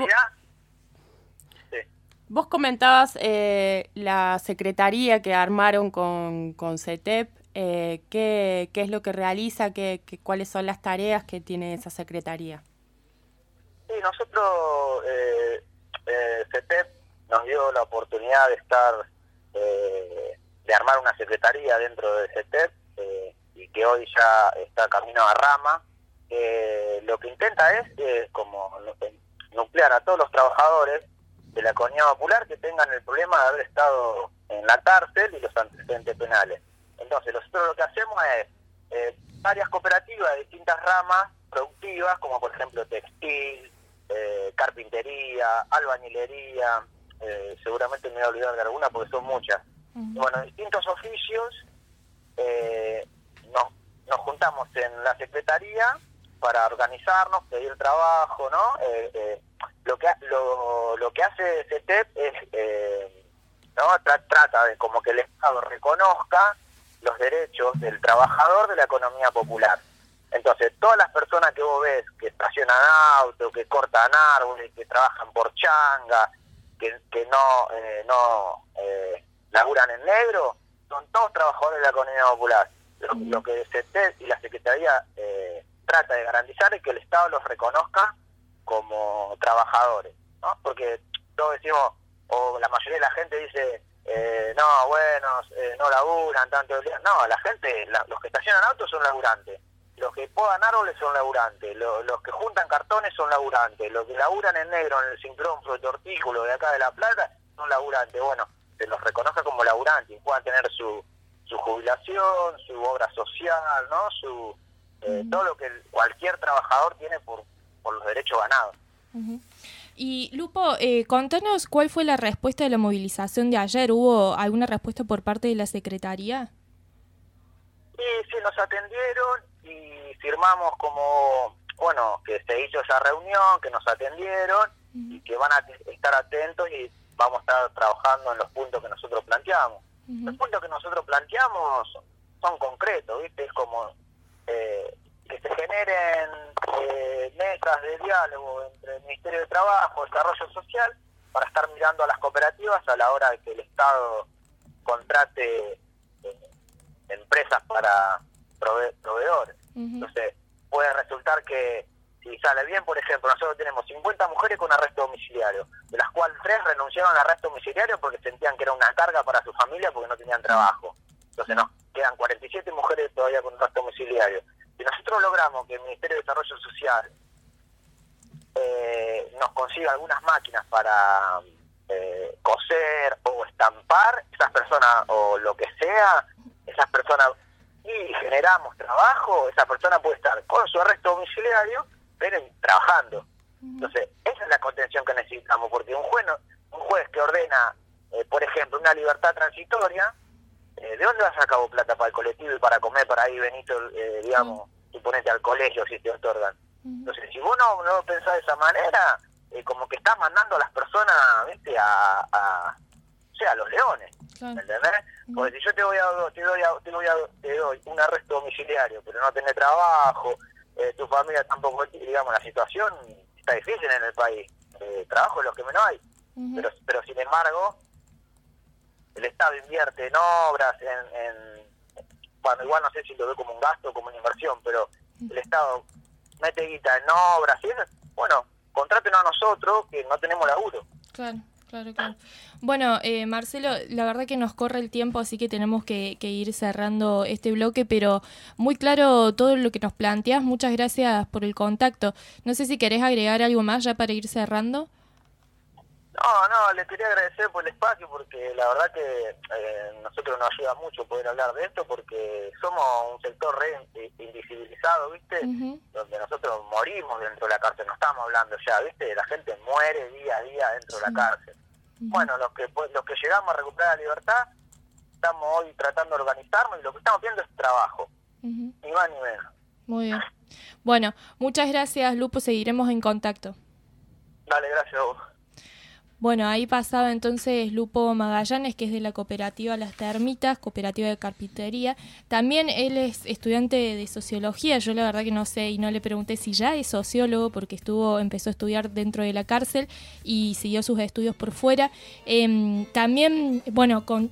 Sí. Vos comentabas eh, la secretaría que armaron con, con CETEP. Eh, ¿qué, ¿Qué es lo que realiza? ¿Qué, qué, ¿Cuáles son las tareas que tiene esa secretaría? Sí, nosotros, eh, eh, CETEP nos dio la oportunidad de estar, eh, de armar una secretaría dentro de CETEP eh, y que hoy ya está camino a rama. Eh, lo que intenta es eh, como nuclear a todos los trabajadores de la economía popular que tengan el problema de haber estado en la cárcel y los antecedentes penales. Entonces nosotros lo que hacemos es eh, varias cooperativas de distintas ramas productivas, como por ejemplo textil, eh, carpintería, albañilería, eh, seguramente me voy a olvidar de alguna porque son muchas. Uh-huh. Bueno, distintos oficios, eh, nos, nos juntamos en la secretaría para organizarnos, pedir trabajo, ¿no? Eh, eh, lo que lo, lo que hace CETEP es, eh, ¿no? Tra- trata de como que el Estado reconozca los derechos del trabajador de la economía popular. Entonces, todas las personas que vos ves que estacionan autos, que cortan árboles, que trabajan por changa, que, que no eh, no eh, laburan en negro, son todos trabajadores de la economía popular. Lo, lo que CETEP y la Secretaría eh, trata de garantizar es que el Estado los reconozca como trabajadores, ¿no? Porque todos decimos, o la mayoría de la gente dice, eh, no, bueno, eh, no laburan tanto el día. No, la gente, la, los que estacionan autos son laburantes, los que podan árboles son laburantes, lo, los que juntan cartones son laburantes, los que laburan en negro en el cinturón frutortículo de acá de La Plata son laburantes. Bueno, se los reconozca como laburantes y puedan tener su, su jubilación, su obra social, ¿no? Su eh, todo lo que el, cualquier trabajador tiene por por los derechos ganados. Uh-huh. Y Lupo, eh, contanos cuál fue la respuesta de la movilización de ayer. ¿Hubo alguna respuesta por parte de la Secretaría? Sí, sí, nos atendieron y firmamos como, bueno, que se hizo esa reunión, que nos atendieron uh-huh. y que van a estar atentos y vamos a estar trabajando en los puntos que nosotros planteamos. Uh-huh. Los puntos que nosotros planteamos son, son concretos, ¿viste? Es como... Eh, que se generen eh, mesas de diálogo entre el Ministerio de Trabajo, Desarrollo Social, para estar mirando a las cooperativas a la hora de que el Estado contrate eh, empresas para prove- proveedores. Uh-huh. Entonces, puede resultar que, si sale bien, por ejemplo, nosotros tenemos cincuenta mujeres con arresto domiciliario, de las cuales tres renunciaron al arresto domiciliario porque sentían que era una carga para su familia porque no tenían trabajo. Entonces, nos quedan cuarenta y siete mujeres todavía con arresto domiciliario. Si nosotros logramos que el Ministerio de Desarrollo Social eh, nos consiga algunas máquinas para eh, coser o estampar, esas personas o lo que sea, esas personas, y generamos trabajo, esa persona puede estar con su arresto domiciliario, pero trabajando. Entonces, esa es la contención que necesitamos, porque un juez, no, un juez que ordena, eh, por ejemplo, una libertad transitoria, Eh, ¿de dónde vas a sacar plata para el colectivo y para comer, para ir, Benito, eh, digamos, y ponerte al colegio si te otorgan? Entonces, si vos no, no pensás de esa manera, eh, como que estás mandando a las personas, ¿viste? A, a, o sea, a los leones, claro. ¿Entendés? Porque si yo te voy a, te doy, a, te doy, a, te doy un arresto domiciliario, pero no tenés trabajo, eh, tu familia tampoco, digamos, la situación está difícil en el país, eh, trabajo es lo que menos hay, uh-huh. pero, pero sin embargo, el Estado invierte en obras, en, en bueno, igual no sé si lo ve como un gasto o como una inversión, pero el Estado mete guita en obras y eso, bueno, contrátenos a nosotros que no tenemos laburo. Claro, claro, claro. Bueno, eh, Marcelo, la verdad que nos corre el tiempo, así que tenemos que, que ir cerrando este bloque, pero muy claro todo lo que nos planteas. Muchas gracias por el contacto. No sé si querés agregar algo más ya para ir cerrando. No, no, les quería agradecer por el espacio porque la verdad que eh, nosotros nos ayuda mucho poder hablar de esto porque somos un sector re invisibilizado, ¿viste? Uh-huh. Donde nosotros morimos dentro de la cárcel, no estamos hablando ya, ¿viste? La gente muere día a día dentro sí. de la cárcel. Uh-huh. Bueno, los que los que llegamos a recuperar la libertad, estamos hoy tratando de organizarnos y lo que estamos viendo es trabajo, uh-huh. ni más ni menos. Muy bien. Bueno, muchas gracias, Lupo, seguiremos en contacto. Dale, gracias a vos. Bueno, ahí pasaba entonces Lupo Magallanes, que es de la cooperativa Las Termitas, cooperativa de carpintería. También él es estudiante de sociología, yo la verdad que no sé y no le pregunté si ya es sociólogo porque estuvo empezó a estudiar dentro de la cárcel y siguió sus estudios por fuera. Eh, también, bueno, con...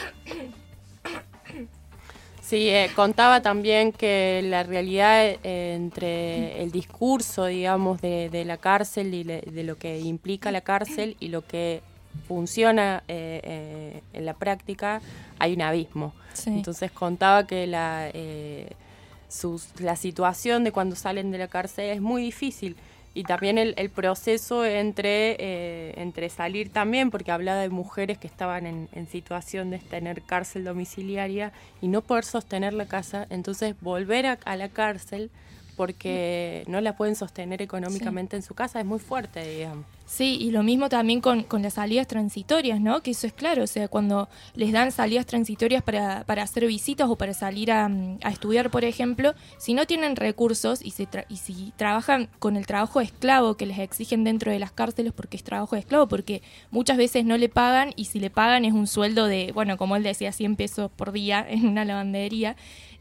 Sí, eh, contaba también que la realidad eh, entre el discurso, digamos, de, de la cárcel y le, de lo que implica la cárcel y lo que funciona eh, eh, en la práctica, hay un abismo. Sí. Entonces contaba que la, eh, sus, la situación de cuando salen de la cárcel es muy difícil. Y también el, el proceso entre, eh, entre salir también, porque hablaba de mujeres que estaban en, en situación de tener cárcel domiciliaria y no poder sostener la casa, entonces volver a, a la cárcel porque no la pueden sostener económicamente sí. en su casa, es muy fuerte, digamos. Sí, y lo mismo también con, con las salidas transitorias, ¿no? Que eso es claro, o sea, cuando les dan salidas transitorias para, para hacer visitas o para salir a, a estudiar, por ejemplo, si no tienen recursos y, se tra- y si trabajan con el trabajo esclavo que les exigen dentro de las cárceles, porque es trabajo esclavo, porque muchas veces no le pagan y si le pagan es un sueldo de, bueno, como él decía, cien pesos por día en una lavandería.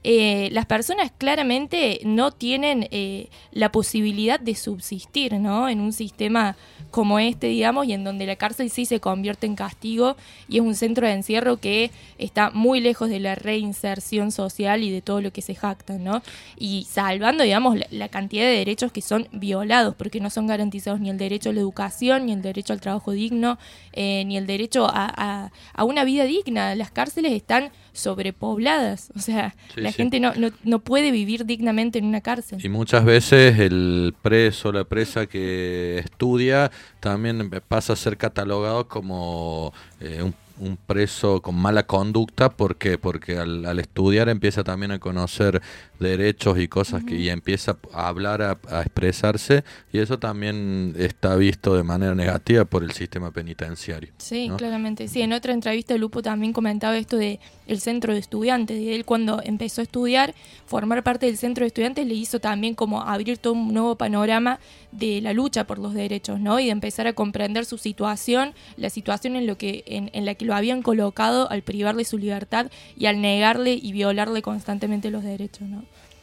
eh, las personas claramente no tienen eh, la posibilidad de subsistir, ¿no? En un sistema como este, digamos, y en donde la cárcel sí se convierte en castigo y es un centro de encierro que está muy lejos de la reinserción social y de todo lo que se jacta, ¿no? Y salvando, digamos, la, la cantidad de derechos que son violados, porque no son garantizados ni el derecho a la educación, ni el derecho al trabajo digno, eh, ni el derecho a, a, a una vida digna. Las cárceles están sobrepobladas, o sea, sí, la sí. gente no, no, no puede vivir dignamente en una cárcel. Y muchas veces el preso, la presa que estudia, también pasa a ser catalogado como eh, un un preso con mala conducta. ¿Por qué? Porque al, al estudiar empieza también a conocer derechos y cosas uh-huh. que y empieza a hablar, a, a expresarse, y eso también está visto de manera negativa por el sistema penitenciario. Sí, ¿no? Claramente. Sí, en otra entrevista Lupo también comentaba esto de el centro de estudiantes. Y él, cuando empezó a estudiar, formar parte del centro de estudiantes le hizo también como abrir todo un nuevo panorama de la lucha por los derechos, ¿no? Y de empezar a comprender su situación, la situación en lo que en, en la que lo habían colocado al privarle su libertad y al negarle y violarle constantemente los derechos, ¿no?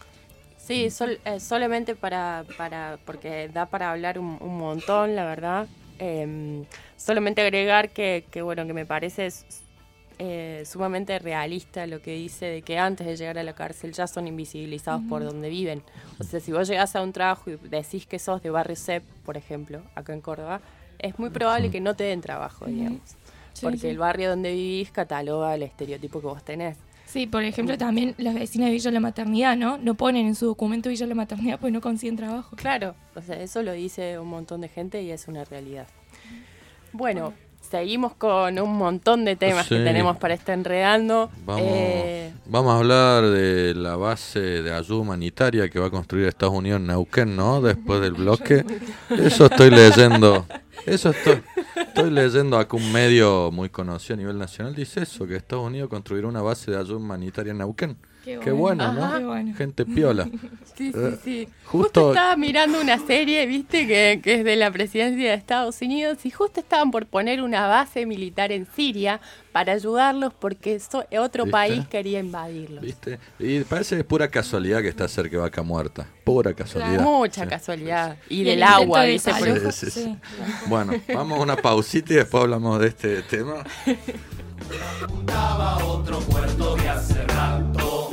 Sí, sol, eh, solamente para, para, porque da para hablar un, un montón, la verdad. Eh, solamente agregar que, que, bueno, que me parece eh, sumamente realista lo que dice de que antes de llegar a la cárcel ya son invisibilizados uh-huh. por donde viven. O sea, si vos llegás a un trabajo y decís que sos de Barrio C E P, por ejemplo, acá en Córdoba, es muy probable uh-huh. que no te den trabajo, uh-huh. digamos. Sí, porque sí. el barrio donde vivís cataloga el estereotipo que vos tenés. Sí, por ejemplo, también las vecinas de Villa La Maternidad, ¿no? No ponen en su documento Villa La Maternidad porque no consiguen trabajo. Claro, o sea, eso lo dice un montón de gente y es una realidad. Bueno, seguimos con un montón de temas sí. que tenemos para estar enredando. Vamos, eh... vamos a hablar de la base de ayuda humanitaria que va a construir Estados Unidos en Neuquén, ¿no? Después del bloque. Eso estoy leyendo. Eso estoy, estoy leyendo acá un medio muy conocido a nivel nacional, dice eso, que Estados Unidos construirá una base de ayuda humanitaria en Neuquén. Qué bueno, Qué bueno ¿no? Qué bueno. Gente piola. Sí, sí, sí. Justo, justo estaba mirando una serie, viste, que, que es de la presidencia de Estados Unidos, y justo estaban por poner una base militar en Siria para ayudarlos porque so, otro ¿Viste? país quería invadirlos. ¿Viste? Y parece que es pura casualidad que está cerca de Vaca Muerta. Pura casualidad. Claro. Mucha sí. casualidad. Y, y del agua, ¿viste? Sí, sí, sí. Sí. Bueno, vamos a una pausita y después hablamos de este tema. Apuntaba otro puerto de hace rato.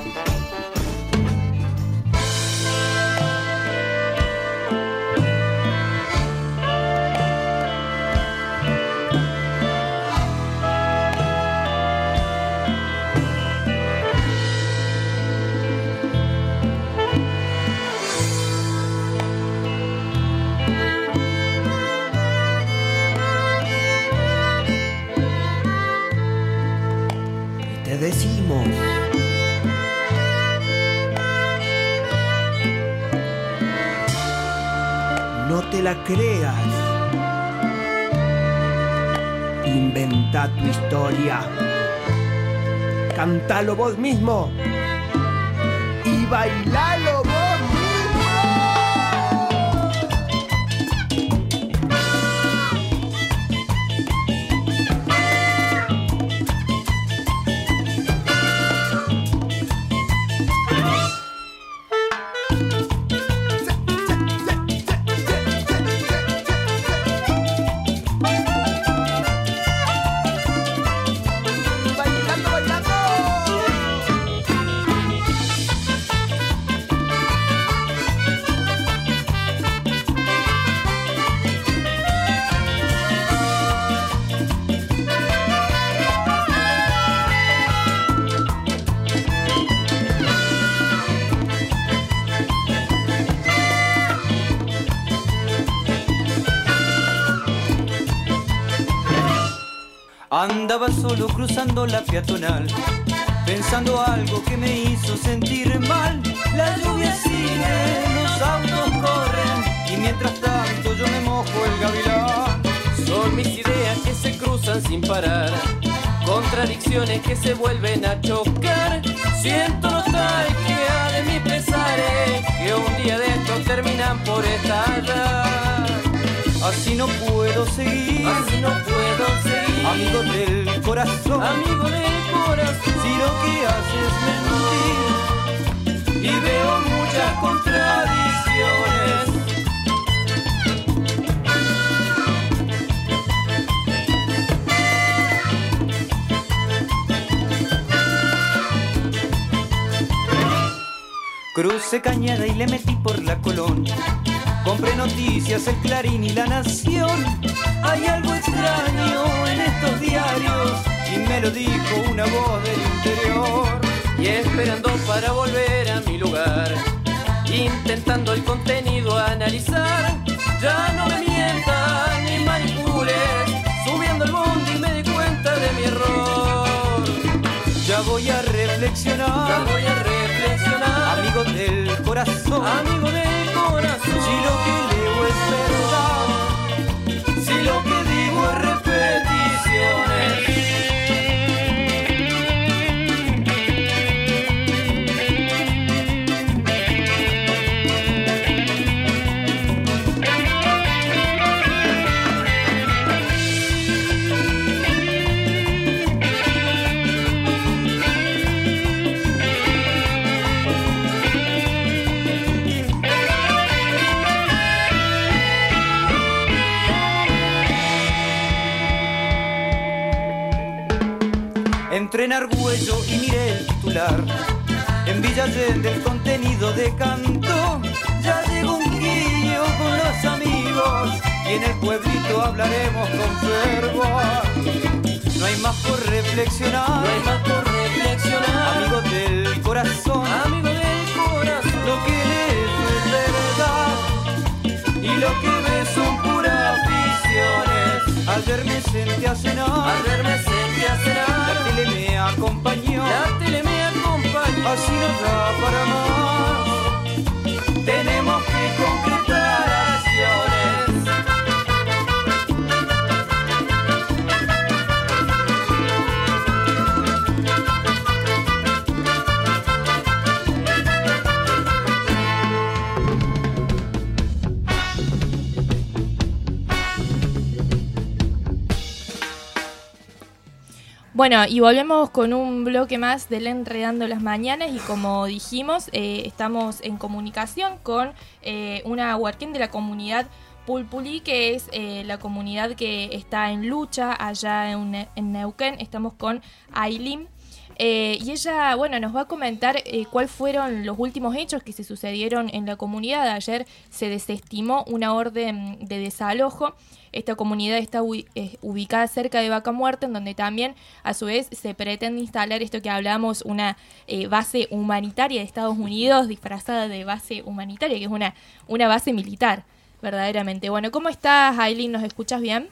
Decimos no te la creas, inventa tu historia, cántalo vos mismo y bailalo vos mismo. Andaba solo cruzando la peatonal, pensando algo que me hizo sentir mal. La lluvia sigue, los autos corren, y mientras tanto yo me mojo el gavilán. Son mis ideas que se cruzan sin parar, contradicciones que se vuelven a chocar. Siento nostalgia de mis pesares, que un día de estos terminan por estallar. Así no puedo seguir, así no puedo seguir, amigo del corazón, amigo del corazón. Si lo que haces es mentir, las contradicciones. Crucé Cañada y le metí por la Colón. Compré noticias, el Clarín y la Nación. Hay algo extraño en estos diarios y me lo dijo una voz del interior. Y esperando para volver a mi lugar, intentando el contenido analizar. Ya no me mientas ni manipules, subiendo el bondi me di cuenta de mi error. Ya voy a reflexionar, ya voy a reflexionar, amigo del corazón, amigo del corazón. Si lo que leo es verdad, si lo que digo es repeticiones. Entré en Argüello y miré el titular. En Villa Allende el contenido de Cantó. Ya llegó un guillo con los amigos y en el pueblito hablaremos con fervor. No hay más por reflexionar, no hay más por reflexionar, amigo del corazón, amigo del corazón. Lo que lees es verdad y lo que ves son puras visiones. Ayer me senté a cenar, ayer me senté a cenar. La tele me acompañó, la tele me acompañó. Así no da para más, tenemos que concretar acciones. Bueno, y volvemos con un bloque más del Enredando las Mañanas y como dijimos, eh, estamos en comunicación con eh, una huarquén de la comunidad Pulpulí, que es eh, la comunidad que está en lucha allá en, en Neuquén. Estamos con Ailín. Eh, y ella, bueno, nos va a comentar eh, cuáles fueron los últimos hechos que se sucedieron en la comunidad. Ayer se desestimó una orden de desalojo. Esta comunidad está ubicada cerca de Vaca Muerta, en donde también, a su vez, se pretende instalar esto que hablamos, una eh, base humanitaria de Estados Unidos disfrazada de base humanitaria, que es una, una base militar, verdaderamente. Bueno, ¿cómo estás, Ailín? ¿Nos escuchas bien?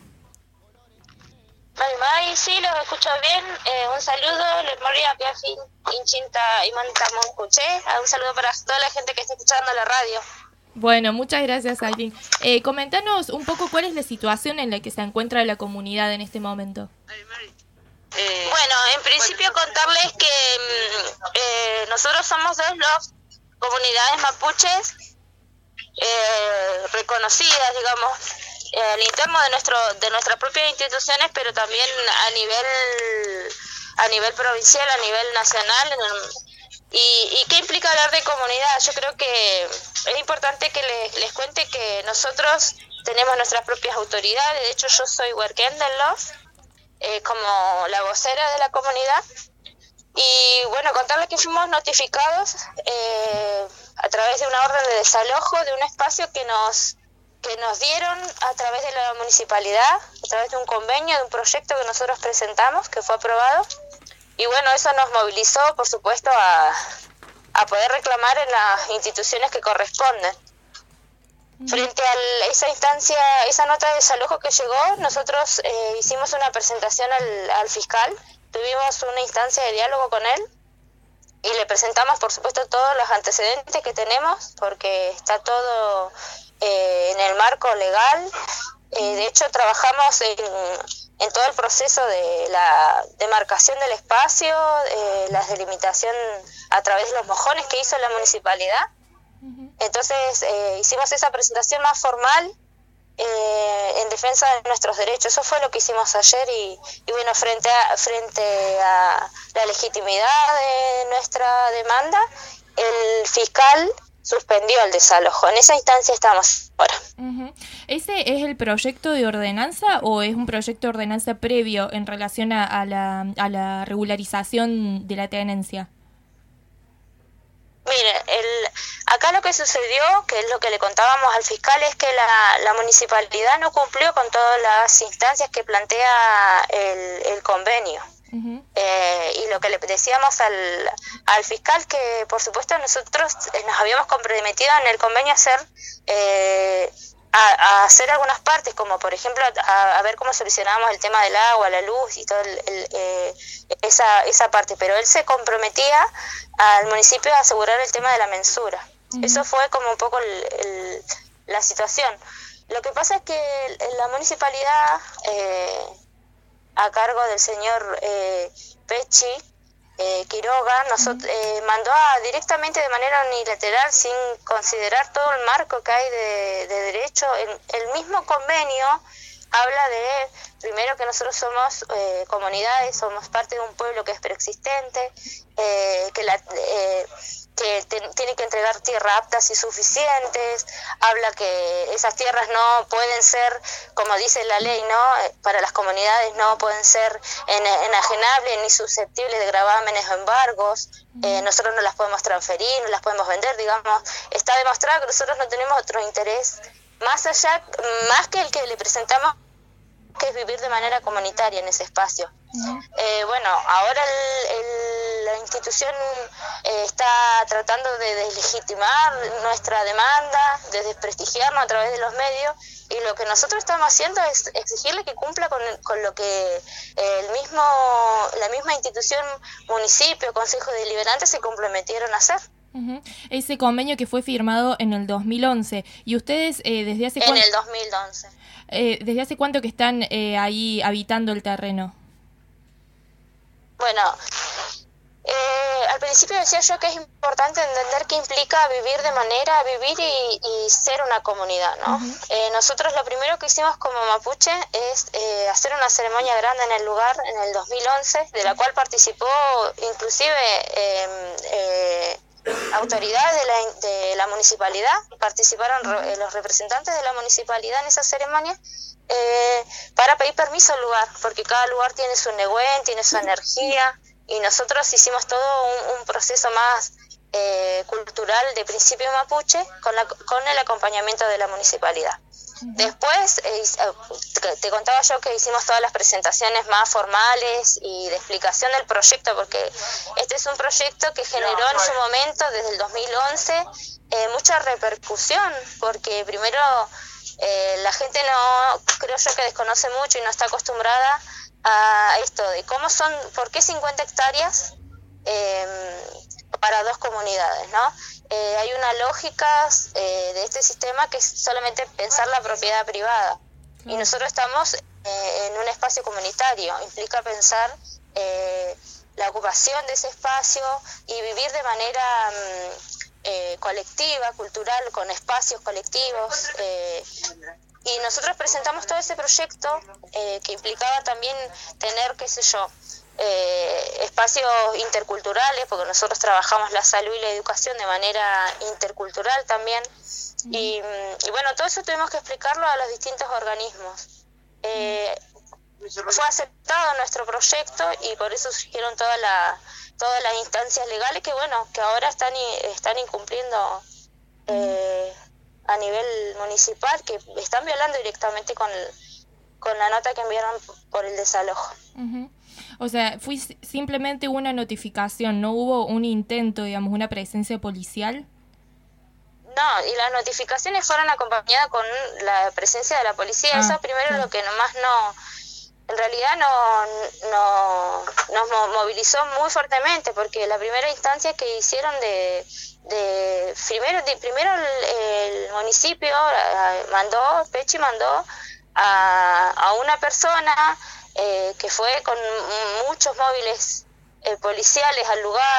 Malmay, sí, los escucho bien. Eh, un saludo, les moría Piafin, Inchinta y Mantamo escuché. Un saludo para toda la gente que está escuchando la radio. Bueno, muchas gracias, Ailín. Eh, comentanos un poco cuál es la situación en la que se encuentra la comunidad en este momento. Eh, bueno, en principio contarles que eh, nosotros somos dos las comunidades mapuches eh, reconocidas, digamos, eh, al interno de nuestro de nuestras propias instituciones, pero también a nivel a nivel provincial, a nivel nacional. En el, y, ¿Y qué implica hablar de comunidad? Yo creo que es importante que les, les cuente que nosotros tenemos nuestras propias autoridades. De hecho, yo soy huarquén del L O F, eh, como la vocera de la comunidad. Y bueno, contarles que fuimos notificados eh, a través de una orden de desalojo de un espacio que nos que nos dieron a través de la municipalidad, a través de un convenio, de un proyecto que nosotros presentamos, que fue aprobado. Y bueno, eso nos movilizó, por supuesto, a, a poder reclamar en las instituciones que corresponden. Mm. Frente a esa instancia, esa nota de desalojo que llegó, nosotros eh, hicimos una presentación al, al fiscal, tuvimos una instancia de diálogo con él y le presentamos, por supuesto, todos los antecedentes que tenemos, porque está todo eh, en el marco legal. Eh, de hecho, trabajamos en, en todo el proceso de la demarcación del espacio, eh, la delimitación a través de los mojones que hizo la municipalidad. Uh-huh. Entonces, eh, hicimos esa presentación más formal eh, en defensa de nuestros derechos. Eso fue lo que hicimos ayer y, y bueno, frente a, frente a la legitimidad de nuestra demanda, el fiscal suspendió el desalojo. En esa instancia estamos ahora. Uh-huh. ¿Ese es el proyecto de ordenanza o es un proyecto de ordenanza previo en relación a, a, la, a la regularización de la tenencia? Mire, el, acá lo que sucedió, que es lo que le contábamos al fiscal, es que la, la municipalidad no cumplió con todas las instancias que plantea el, el convenio. Uh-huh. Eh, y lo que le decíamos al, al fiscal, que por supuesto nosotros nos habíamos comprometido en el convenio a hacer eh, a, a hacer algunas partes, como por ejemplo a, a ver cómo solucionábamos el tema del agua, la luz y toda el, el, eh, esa, esa parte, pero él se comprometía al municipio a asegurar el tema de la mensura. Uh-huh. Eso fue como un poco el, el, la situación. Lo que pasa es que la municipalidad, eh, a cargo del señor eh, Pechi eh, Quiroga, nosotros, eh, mandó a, directamente de manera unilateral, sin considerar todo el marco que hay de, de derecho. El, el mismo convenio habla de, primero, que nosotros somos eh, comunidades, somos parte de un pueblo que es preexistente, eh, que la... Eh, que te, tiene que entregar tierras aptas y suficientes, habla que esas tierras no pueden ser, como dice la ley, no, para las comunidades no pueden ser en, enajenables ni susceptibles de gravámenes o embargos, eh, nosotros no las podemos transferir, no las podemos vender, digamos, está demostrado que nosotros no tenemos otro interés más allá, más que el que le presentamos, que es vivir de manera comunitaria en ese espacio. Uh-huh. Eh, bueno, ahora el, el, la institución eh, está tratando de deslegitimar nuestra demanda, de desprestigiarnos a través de los medios, y lo que nosotros estamos haciendo es exigirle que cumpla con, con lo que el mismo, la misma institución, municipio, consejo deliberante se comprometieron a hacer. Uh-huh. Ese convenio que fue firmado en el dos mil once, y ustedes eh, desde hace en cuánto... el dos mil once. Eh, ¿Desde hace cuánto que están eh, ahí habitando el terreno? Bueno, eh, al principio decía yo que es importante entender qué implica vivir de manera, vivir y, y ser una comunidad, ¿no? Uh-huh. Eh, nosotros lo primero que hicimos como mapuche es eh, hacer una ceremonia grande en el lugar en el dos mil once, de la cual participó inclusive... Eh, eh, autoridades de la, de la municipalidad, participaron re, los representantes de la municipalidad en esa ceremonia eh, para pedir permiso al lugar, porque cada lugar tiene su negüen, tiene su energía, y nosotros hicimos todo un, un proceso más eh, cultural de principio mapuche con, la, con el acompañamiento de la municipalidad. Después, eh, te contaba yo que hicimos todas las presentaciones más formales y de explicación del proyecto, porque este es un proyecto que generó en su momento, desde el dos mil once, eh, mucha repercusión, porque primero eh, la gente no, creo yo que desconoce mucho y no está acostumbrada a esto de cómo son, por qué cincuenta hectáreas eh, para dos comunidades, ¿no? Eh, hay una lógica eh, de este sistema que es solamente pensar la propiedad privada, y nosotros estamos eh, en un espacio comunitario, implica pensar eh, la ocupación de ese espacio y vivir de manera mm, eh, colectiva, cultural, con espacios colectivos, eh, y nosotros presentamos todo ese proyecto eh, que implicaba también tener, qué sé yo, Eh, espacios interculturales, porque nosotros trabajamos la salud y la educación de manera intercultural también, mm. y, y bueno, todo eso tuvimos que explicarlo a los distintos organismos. Eh, fue aceptado nuestro proyecto y por eso surgieron toda la, todas las instancias legales que bueno, que ahora están, están incumpliendo eh, a nivel municipal, que están violando directamente con, el, con la nota que enviaron por el desalojo. Uh-huh. O sea, fue simplemente una notificación, no hubo un intento, digamos, una presencia policial. No, y las notificaciones fueron acompañadas con la presencia de la policía. Ah, eso primero claro. Lo que nomás no, en realidad no, no nos movilizó muy fuertemente, porque la primera instancia que hicieron de, de primero, de, primero el, el municipio mandó, Pechi mandó a, a una persona Eh, que fue con muchos móviles eh, policiales al lugar,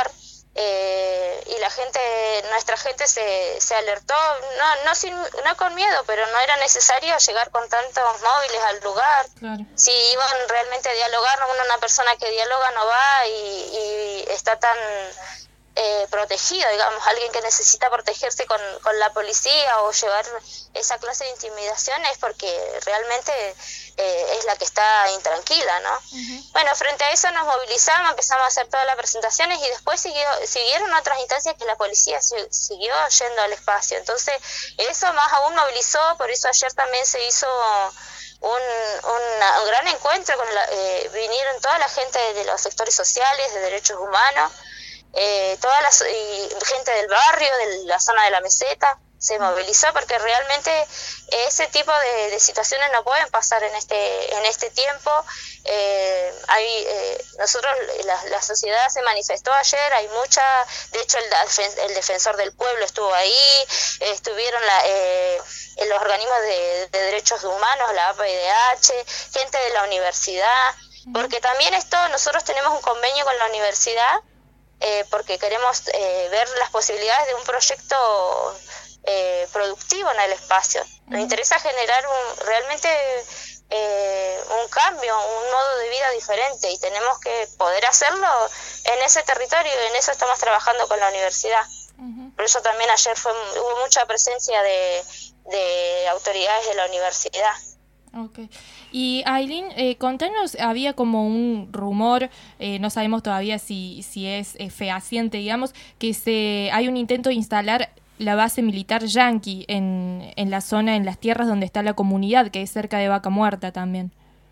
eh, y la gente, nuestra gente se, se alertó, no, no, sin, no con miedo, pero no era necesario llegar con tantos móviles al lugar. Claro. Si iban realmente a dialogar, una persona que dialoga no va y, y está tan eh, pro, desprotegido, digamos, alguien que necesita protegerse con, con la policía o llevar esa clase de intimidación es porque realmente eh, es la que está intranquila, ¿no? Uh-huh. Bueno, frente a eso nos movilizamos, empezamos a hacer todas las presentaciones y después siguió, siguieron otras instancias que la policía si, siguió yendo al espacio. Entonces, eso más aún movilizó, por eso ayer también se hizo un, una, un gran encuentro, con la, eh, vinieron toda la gente de los sectores sociales, de derechos humanos, eh, toda la y gente del barrio, de la zona de la meseta, se movilizó porque realmente ese tipo de, de situaciones no pueden pasar en este en este tiempo. Eh, hay eh, nosotros la, la sociedad se manifestó ayer, hay mucha, de hecho el, el defensor del pueblo estuvo ahí, eh, estuvieron la, eh, los organismos de, de derechos humanos, la A P D H, gente de la universidad, porque también esto, nosotros tenemos un convenio con la universidad eh, porque queremos eh, ver las posibilidades de un proyecto Eh, productivo en el espacio. Nos interesa generar un, realmente eh, un cambio, un modo de vida diferente y tenemos que poder hacerlo en ese territorio y en eso estamos trabajando con la universidad. Uh-huh. Por eso también ayer fue hubo mucha presencia de, de autoridades de la universidad. Okay. Y Ailín, eh, contanos, había como un rumor, eh, no sabemos todavía si, si es eh, fehaciente, digamos, que se hay un intento de instalar la base militar yanqui en, en la zona, en las tierras donde está la comunidad, que es cerca de Vaca Muerta también.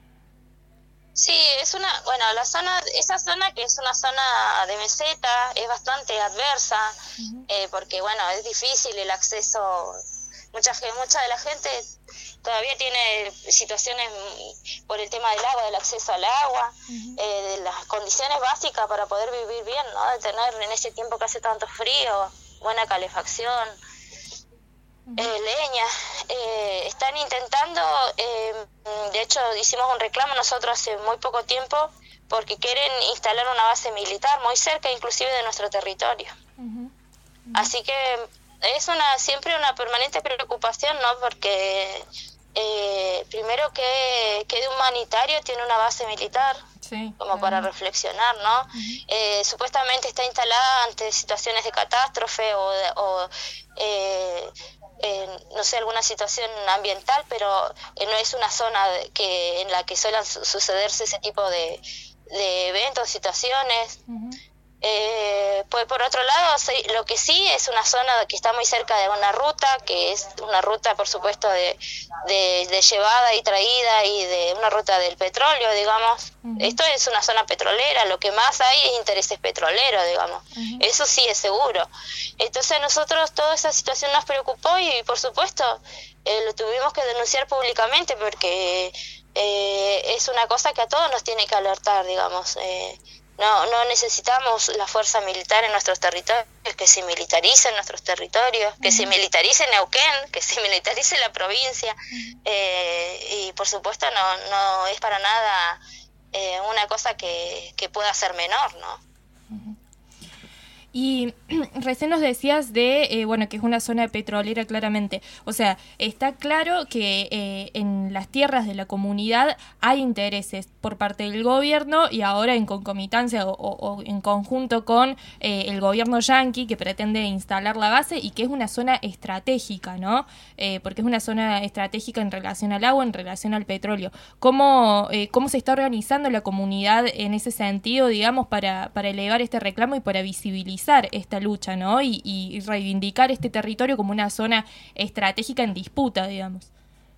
Sí, es una, bueno, la zona, esa zona que es una zona de meseta, es bastante adversa, uh-huh. eh, porque bueno, es difícil el acceso, mucha, mucha de la gente todavía tiene situaciones por el tema del agua, del acceso al agua, uh-huh. eh, de las condiciones básicas para poder vivir bien, ¿no? De tener en ese tiempo que hace tanto frío, buena calefacción, uh-huh. eh, leña. Eh, están intentando, eh, de hecho hicimos un reclamo nosotros hace muy poco tiempo porque quieren instalar una base militar muy cerca inclusive de nuestro territorio. Uh-huh. Uh-huh. Así que es una siempre una permanente preocupación, ¿no? Porque eh, primero que, que de humanitario tiene una base militar. Sí, como uh-huh. para reflexionar, ¿no? Uh-huh. Eh, supuestamente está instalada ante situaciones de catástrofe o, de, o eh, eh, no sé, alguna situación ambiental, pero eh, no es una zona que en la que suelen sucederse ese tipo de, de eventos, situaciones. Uh-huh. Eh, pues por otro lado, sí, lo que sí es una zona que está muy cerca de una ruta, que es una ruta, por supuesto, de, de, de llevada y traída y de una ruta del petróleo, digamos. Uh-huh. Esto es una zona petrolera, lo que más hay es intereses petroleros, digamos. Uh-huh. Eso sí es seguro. Entonces a nosotros toda esa situación nos preocupó y, por supuesto, eh, lo tuvimos que denunciar públicamente porque eh, es una cosa que a todos nos tiene que alertar, digamos. Eh, No, no necesitamos la fuerza militar en nuestros territorios, que se militarice en nuestros territorios, que uh-huh. se militarice Neuquén, que se militarice la provincia, uh-huh. eh, y por supuesto no, no es para nada eh, una cosa que, que pueda ser menor, ¿no? Uh-huh. Y recién nos decías de, eh, bueno, que es una zona petrolera claramente. O sea, está claro que eh, en las tierras de la comunidad hay intereses por parte del gobierno y ahora en concomitancia o, o, o en conjunto con eh, el gobierno yanqui que pretende instalar la base y que es una zona estratégica, ¿no? Eh, porque es una zona estratégica en relación al agua, en relación al petróleo. ¿Cómo, eh, cómo se está organizando la comunidad en ese sentido, digamos, para, para elevar este reclamo y para visibilizar esta lucha, ¿no? Y, y reivindicar este territorio como una zona estratégica en disputa, digamos?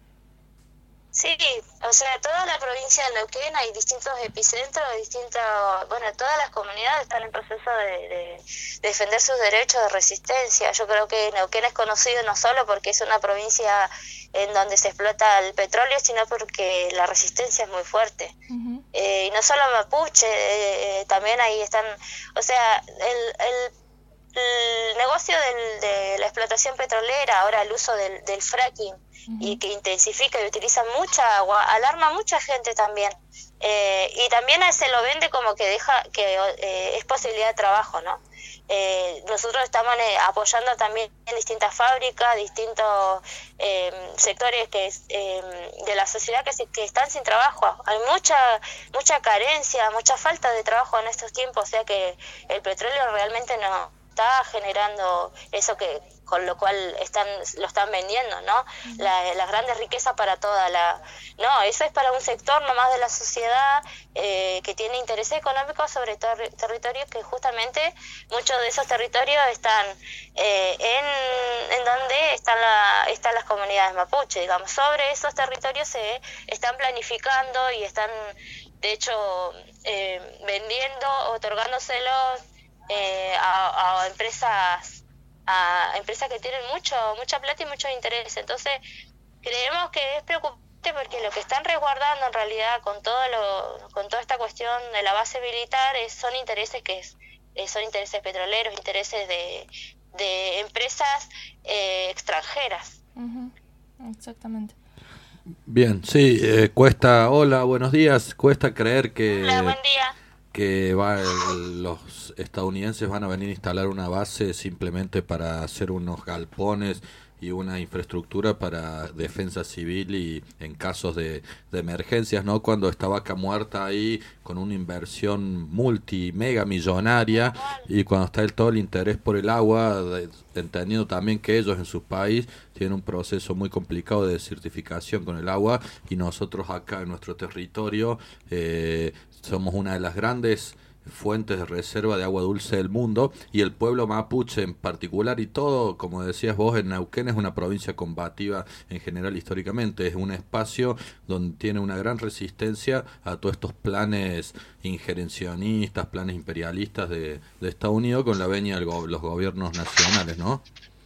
Sí, o sea, toda la provincia de Neuquén hay distintos epicentros, distintos, bueno, todas las comunidades están en proceso de, de, de defender sus derechos de resistencia. Yo creo que Neuquén es conocido no solo porque es una provincia en donde se explota el petróleo, sino porque la resistencia es muy fuerte. Uh-huh. Eh, y no solo mapuche, eh, también ahí están, o sea, el, el, el negocio del, de la explotación petrolera, ahora el uso del, del fracking, uh-huh. y que intensifica y utiliza mucha agua, alarma a mucha gente también. Eh, y también se lo vende como que deja que eh, es posibilidad de trabajo, ¿no? Eh, nosotros estamos eh, apoyando también en distintas fábricas, distintos eh, sectores que eh, de la sociedad que, se, que están sin trabajo. Hay mucha mucha carencia, mucha falta de trabajo en estos tiempos, o sea que el petróleo realmente no está generando eso que con lo cual están lo están vendiendo, ¿no? La, las grandes riquezas para toda la... No, eso es para un sector nomás de la sociedad eh, que tiene intereses económicos sobre ter- territorios que justamente muchos de esos territorios están eh, en, en donde están, la, están las comunidades mapuche, digamos. Sobre esos territorios se están planificando y están, de hecho, eh, vendiendo, otorgándoselos eh, a, a empresas a empresas que tienen mucho mucha plata y mucho interés. Entonces creemos que es preocupante porque lo que están resguardando en realidad con todo lo con toda esta cuestión de la base militar es, son intereses que es, son intereses petroleros, intereses de, de empresas eh, extranjeras. Uh-huh. Exactamente. Bien, sí, eh, cuesta, hola, buenos días, cuesta creer que... Hola, buen día. que va el, los estadounidenses van a venir a instalar una base simplemente para hacer unos galpones y una infraestructura para defensa civil y en casos de, de emergencias, ¿no? Cuando está Vaca Muerta ahí con una inversión multi, mega millonaria y cuando está el, todo el interés por el agua, de, entendiendo también que ellos en su país tienen un proceso muy complicado de desertificación con el agua y nosotros acá en nuestro territorio eh, somos una de las grandes fuentes de reserva de agua dulce del mundo y el pueblo mapuche en particular y todo, como decías vos, en Neuquén es una provincia combativa en general históricamente, es un espacio donde tiene una gran resistencia a todos estos planes injerencionistas, planes imperialistas de, de Estados Unidos con la venia de go- los gobiernos nacionales, ¿no?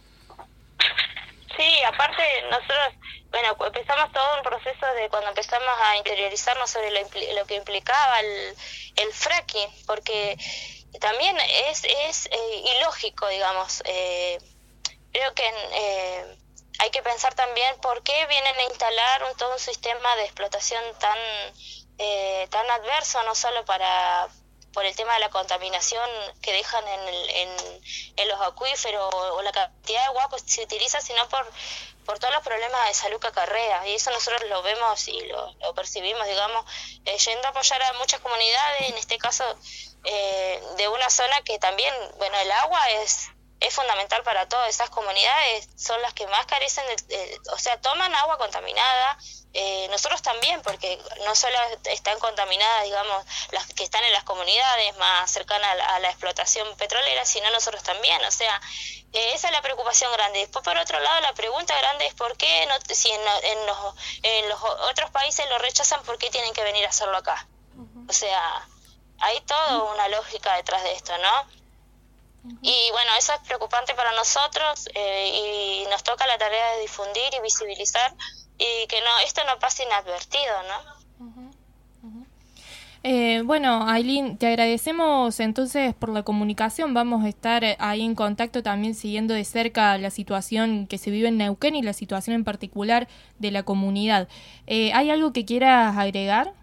Sí, aparte nosotros, bueno, empezamos todo un proceso de cuando empezamos a interiorizarnos sobre lo, impli- lo que implicaba el, el fracking, porque también es, es eh, ilógico, digamos. Eh, creo que eh, hay que pensar también por qué vienen a instalar un, todo un sistema de explotación tan, eh, tan adverso, no solo para... por el tema de la contaminación que dejan en, el, en, en los acuíferos o, o la cantidad de agua que se utiliza, sino por, por todos los problemas de salud que acarrea. Y eso nosotros lo vemos y lo, lo percibimos, digamos, eh, yendo a apoyar a muchas comunidades, en este caso eh, de una zona que también, bueno, el agua es... es fundamental para todas esas comunidades, son las que más carecen, de, de, o sea, toman agua contaminada, eh, nosotros también, porque no solo están contaminadas, digamos, las que están en las comunidades más cercanas a la, a la explotación petrolera, sino nosotros también, o sea, eh, esa es la preocupación grande. Después, por otro lado, la pregunta grande es por qué, no, si en, en, los, en los otros países lo rechazan, ¿por qué tienen que venir a hacerlo acá? Uh-huh. O sea, hay toda una lógica detrás de esto, ¿no? Y bueno, eso es preocupante para nosotros eh, y nos toca la tarea de difundir y visibilizar y que no esto no pase inadvertido, ¿no? Uh-huh. Uh-huh. Eh, bueno, Ailín, te agradecemos entonces por la comunicación. Vamos a estar ahí en contacto también siguiendo de cerca la situación que se vive en Neuquén y la situación en particular de la comunidad. Eh, ¿Hay algo que quieras agregar?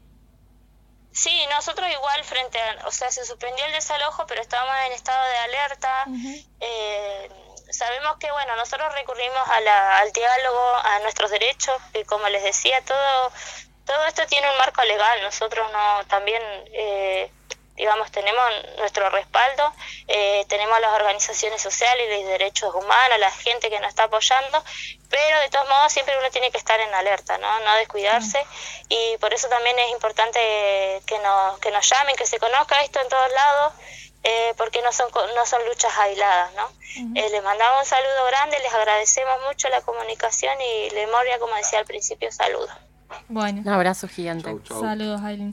Sí, nosotros igual frente a, o sea, se suspendió el desalojo, pero estábamos en estado de alerta. Uh-huh. Eh, sabemos que, bueno, nosotros recurrimos a la, al diálogo, a nuestros derechos, que como les decía, todo todo esto tiene un marco legal. Nosotros no también, eh, digamos, tenemos nuestro respaldo, eh, tenemos las organizaciones sociales y de derechos humanos, la gente que nos está apoyando, pero de todos modos siempre uno tiene que estar en alerta, ¿no? No descuidarse, uh-huh. Y por eso también es importante que nos, que nos llamen, que se conozca esto en todos lados, eh, porque no son no son luchas aisladas, ¿no? Uh-huh. Eh, les mandamos un saludo grande, les agradecemos mucho la comunicación y Lemoria, como decía al principio, saludos. Bueno. Un abrazo gigante. Chau, chau. Saludos, Ailín.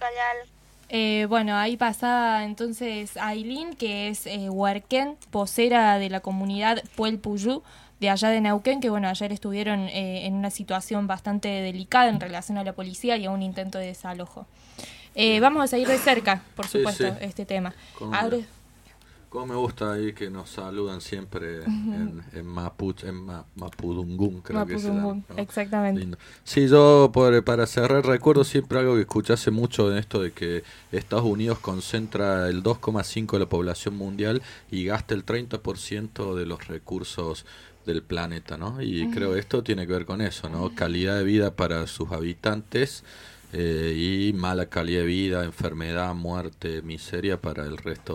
Eh, bueno, ahí pasa entonces Ailín, que es eh, huarquén, vocera de la comunidad Puel Puyú, de allá de Neuquén, que bueno, ayer estuvieron eh, en una situación bastante delicada en relación a la policía y a un intento de desalojo. Eh, vamos a seguir de cerca, por supuesto, sí, sí. este tema. Ahora... Como me gusta ahí que nos saludan siempre uh-huh. en, en Mapuche, en Ma, Mapudungún, creo Mapudungún, que se llama, ¿no? Exactamente. Lindo. Sí, yo por, para cerrar recuerdo siempre algo que escuché hace mucho en esto de que Estados Unidos concentra el dos coma cinco de la población mundial y gasta el treinta por ciento de los recursos del planeta, ¿no? Y uh-huh. creo que esto tiene que ver con eso, ¿no? Calidad de vida para sus habitantes eh, y mala calidad de vida, enfermedad, muerte, miseria para el resto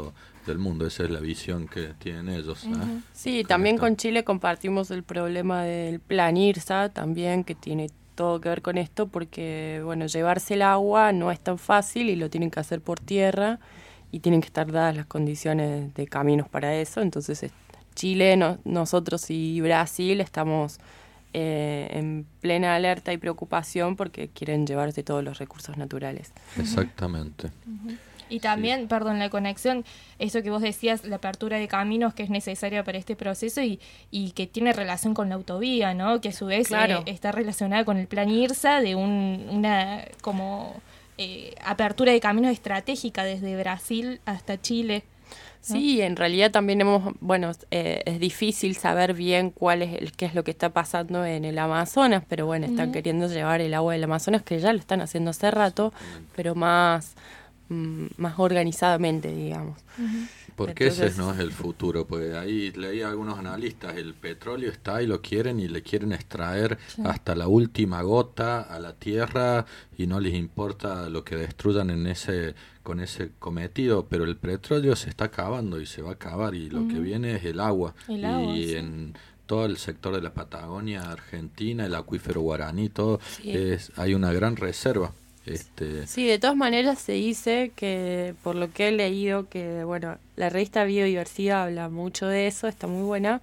del mundo. Esa es la visión que tienen ellos. ¿eh? Uh-huh. Sí, también con Chile compartimos el problema del plan IRSA también, que tiene todo que ver con esto, porque bueno, llevarse el agua no es tan fácil y lo tienen que hacer por tierra y tienen que estar dadas las condiciones de caminos para eso. Entonces Chile, no, nosotros y Brasil estamos eh, en plena alerta y preocupación porque quieren llevarse todos los recursos naturales. Exactamente. Uh-huh. Y también, sí. perdón, la conexión, eso que vos decías, la apertura de caminos que es necesaria para este proceso y, y que tiene relación con la autovía, ¿no? Que a su vez claro. eh, está relacionada con el plan IRSA de un, una como eh, apertura de caminos estratégica desde Brasil hasta Chile. ¿no? Sí, en realidad también hemos, bueno, eh, es difícil saber bien cuál es el, qué es lo que está pasando en el Amazonas, pero bueno, están uh-huh. queriendo llevar el agua del Amazonas, que ya lo están haciendo hace rato, pero más... más organizadamente, digamos. Uh-huh. Porque Entonces, ese no es el futuro, porque ahí leí a algunos analistas, el petróleo está y lo quieren y le quieren extraer sí. hasta la última gota a la tierra y no les importa lo que destruyan en ese con ese cometido, pero el petróleo se está acabando y se va a acabar y lo uh-huh. que viene es el agua. El y agua, sí. en todo el sector de la Patagonia, Argentina, el acuífero guaraní, todo sí. es, hay una gran reserva. Este... Sí, de todas maneras se dice que, por lo que he leído, que bueno, la revista Biodiversidad habla mucho de eso, está muy buena,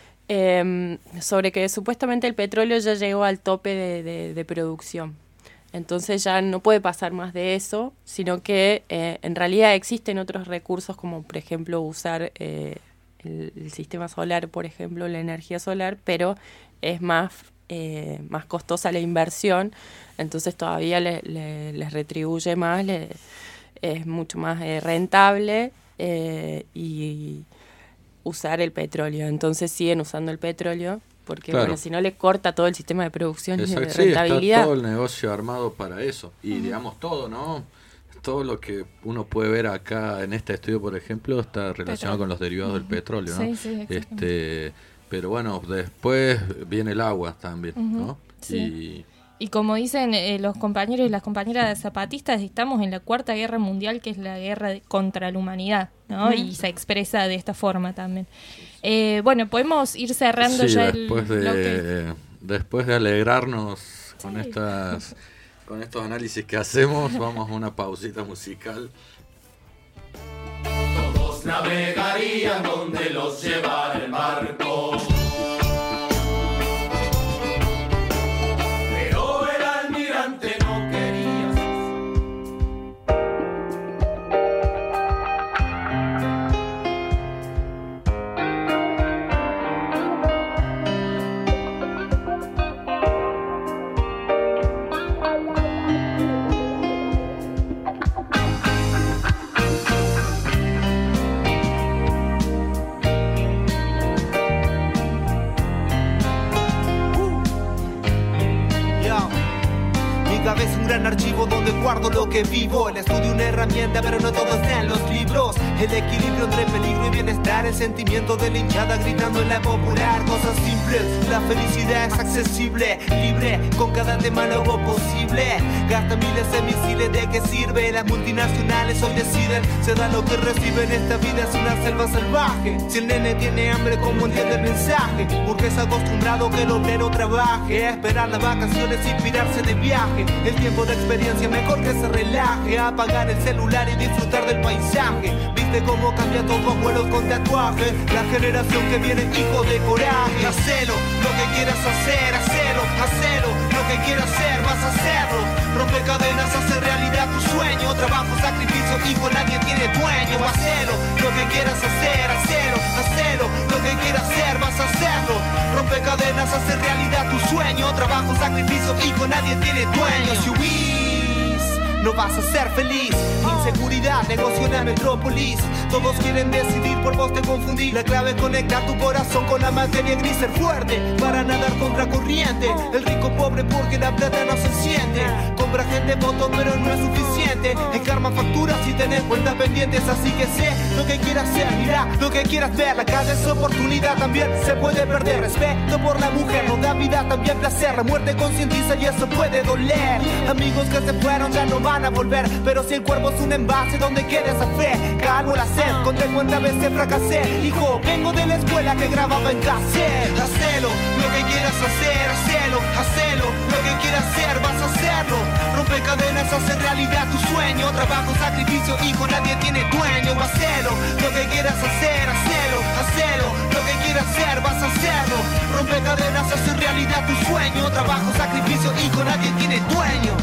eh, sobre que supuestamente el petróleo ya llegó al tope de, de, de producción. Entonces ya no puede pasar más de eso, sino que eh, en realidad existen otros recursos, como por ejemplo usar eh, el, el sistema solar, por ejemplo, la energía solar, pero es más... Eh, más costosa la inversión, entonces todavía le, le, les retribuye más, le, es mucho más eh, rentable eh, y usar el petróleo. Entonces siguen usando el petróleo porque claro. bueno, si no le corta todo el sistema de producción Exacto. y de rentabilidad. Sí, está todo el negocio armado para eso y uh-huh. digamos todo, ¿no? Todo lo que uno puede ver acá en este estudio, por ejemplo, está relacionado petróleo. Con los derivados uh-huh. del petróleo, ¿no? Sí, sí, este Pero bueno, después viene el agua también, uh-huh, ¿no? Sí. Y, y como dicen eh, los compañeros y las compañeras zapatistas, estamos en la Cuarta Guerra Mundial, que es la guerra de, contra la humanidad, ¿no? Uh-huh. Y se expresa de esta forma también. Eh, bueno, podemos ir cerrando sí, ya después el de, bloque. Después de alegrarnos sí. con estas con estos análisis que hacemos, vamos a una pausita musical. Navegarían donde los llevara el barco. Pero el almirante no quería. Es un gran archivo donde guardo lo que vivo. El estudio una herramienta, pero no todo está en los libros. El equilibrio entre peligro y bienestar, el sentimiento de la hinchada gritando en la popular. Cosas simples, la felicidad es accesible, libre, con cada tema lo hago posible. Gasta miles de misiles, ¿de qué sirve? Las multinacionales hoy deciden, se da lo que reciben. Esta vida es una selva salvaje. Si el nene tiene hambre, ¿cómo entiende el mensaje? Porque es acostumbrado que el obrero trabaje, a esperar las vacaciones, inspirarse de viaje. El tiempo de experiencia mejor que se relaje, apagar el celular y disfrutar del paisaje. Viste cómo cambia todo, abuelos con tatuaje. La generación que viene, hijo de coraje. Hacelo, lo que quieras hacer, hacelo, hacelo. Lo que quieras hacer, vas a hacerlo. Rompe cadenas, hace realidad tu sueño. Trabajo, sacrificio, hijo, nadie tiene dueño. Hacelo, lo que quieras hacer, hacelo, hacelo. Lo que quieras hacer, vas a hacerlo. Rompe cadenas, hace realidad tu sueño. Trabajo, sacrificio, hijo, nadie tiene dueño. Si huís, no vas a ser feliz. Inseguridad, negocio en la metrópolis. Todos quieren decidir, por vos te confundí. La clave es conectar tu corazón con la materia gris. Ser fuerte para nadar contra corriente. El rico pobre porque la plata no se siente. Compra gente voto pero no es suficiente. Encarma facturas y tenés cuentas pendientes. Así que sé lo que quieras hacer, mira lo que quieras ver. La calle es oportunidad, también se puede perder. Respeto por la mujer, no da vida, también placer. La muerte concientiza y eso puede doler. Amigos que se fueron ya no van van a volver. Pero si el cuerpo es un envase donde queda esa fe, calmo la sed, conté cuántas veces fracasé. Hijo, vengo de la escuela que grababa en cassette. Hacelo, lo que quieras hacer, hacelo, hacelo, lo que quieras hacer, vas a hacerlo. Rompe cadenas, hace realidad tu sueño. Trabajo, sacrificio, hijo, nadie tiene dueño. Hacelo, lo que quieras hacer, hacelo, hacelo, lo que quieras hacer, vas a hacerlo. Rompe cadenas, hace realidad tu sueño. Trabajo, sacrificio, hijo, nadie tiene dueño.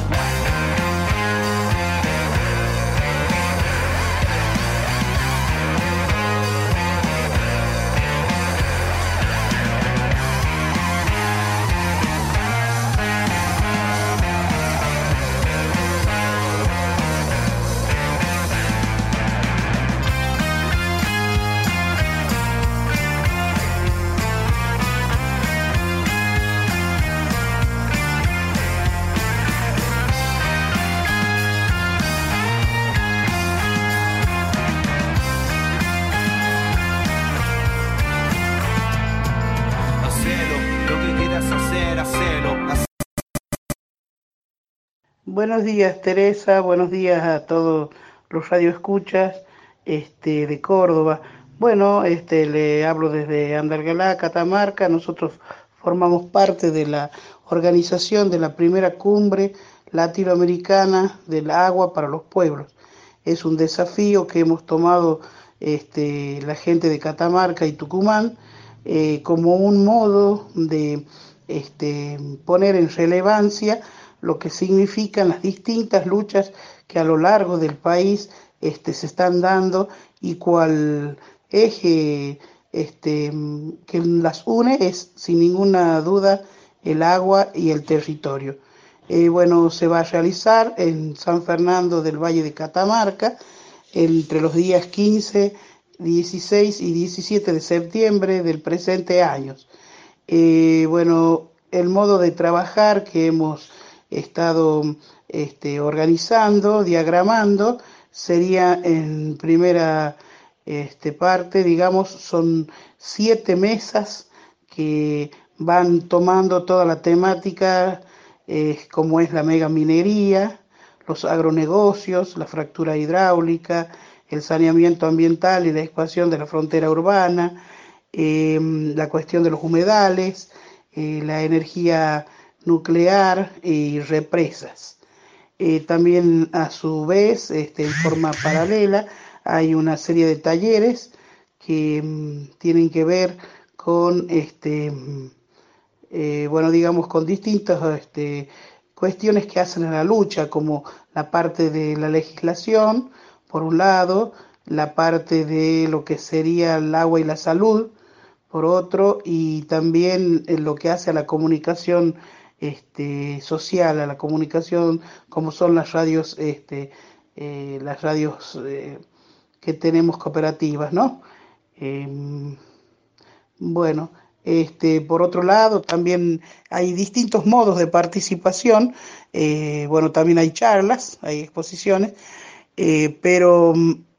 Buenos días, Teresa, buenos días a todos los radioescuchas este, de Córdoba. Bueno, este, le hablo desde Andalgalá, Catamarca. Nosotros formamos parte de la organización de la primera cumbre latinoamericana del agua para los pueblos. Es un desafío que hemos tomado este, la gente de Catamarca y Tucumán eh, como un modo de este, poner en relevancia lo que significan las distintas luchas que a lo largo del país este, se están dando y cual eje este, que las une es sin ninguna duda el agua y el territorio. Eh, bueno, se va a realizar en San Fernando del Valle de Catamarca entre los días quince, dieciséis y diecisiete de septiembre del presente año. Eh, bueno, el modo de trabajar que hemos estado este, organizando, diagramando, sería en primera este, parte, digamos, son siete mesas que van tomando toda la temática eh, como es la megaminería, los agronegocios, la fractura hidráulica, el saneamiento ambiental y la expansión de la frontera urbana, eh, la cuestión de los humedales, eh, la energía nuclear y represas. Eh, también a su vez, este, en forma paralela, hay una serie de talleres que um, tienen que ver con, este, eh, bueno, digamos, con distintas este, cuestiones que hacen a la lucha, como la parte de la legislación, por un lado, la parte de lo que sería el agua y la salud, por otro, y también eh, lo que hace a la comunicación Este, social, a la comunicación, como son las radios, este, eh, las radios eh, que tenemos cooperativas, ¿no? Eh, bueno, este, por otro lado, también hay distintos modos de participación, eh, bueno, también hay charlas, hay exposiciones, eh, pero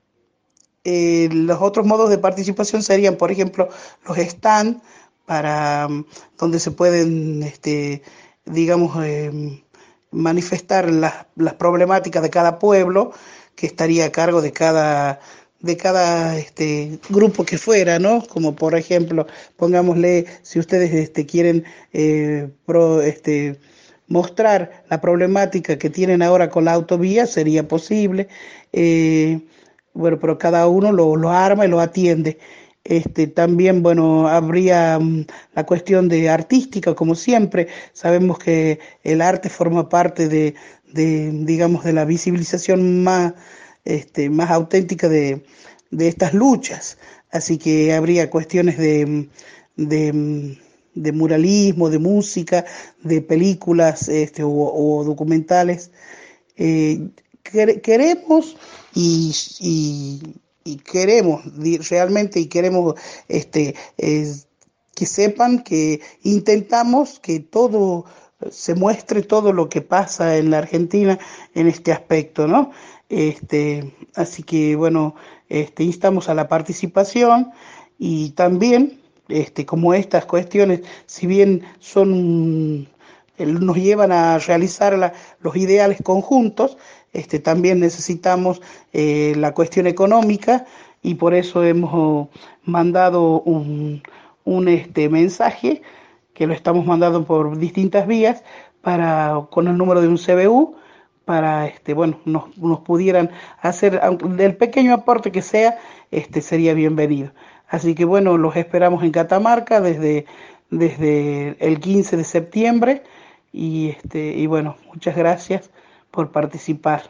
eh, los otros modos de participación serían, por ejemplo, los stands, para donde se pueden este, digamos, eh, manifestar las, las problemáticas de cada pueblo, que estaría a cargo de cada, de cada este, grupo que fuera, ¿no? Como por ejemplo, pongámosle, si ustedes este, quieren eh, pro, este, mostrar la problemática que tienen ahora con la autovía, sería posible, eh, bueno, pero cada uno lo, lo arma y lo atiende. Este, también, bueno, habría um, la cuestión de artística, como siempre. Sabemos que el arte forma parte de, de digamos, de la visibilización más, este, más auténtica de, de estas luchas. Así que habría cuestiones de, de, de muralismo, de música, de películas este, o, o documentales. Eh, queremos y... y y queremos realmente y queremos este eh, que sepan que intentamos que todo se muestre, todo lo que pasa en la Argentina en este aspecto, ¿no? Este, así que bueno, este, instamos a la participación y también este, como estas cuestiones, si bien son nos llevan a realizar la, los ideales conjuntos, este, también necesitamos eh, la cuestión económica y por eso hemos mandado un, un este, mensaje que lo estamos mandando por distintas vías para con el número de un C B U para este bueno nos, nos pudieran hacer, aunque el pequeño aporte que sea, este sería bienvenido. Así que bueno, los esperamos en Catamarca desde, desde el quince de septiembre y este y bueno, muchas gracias por participar.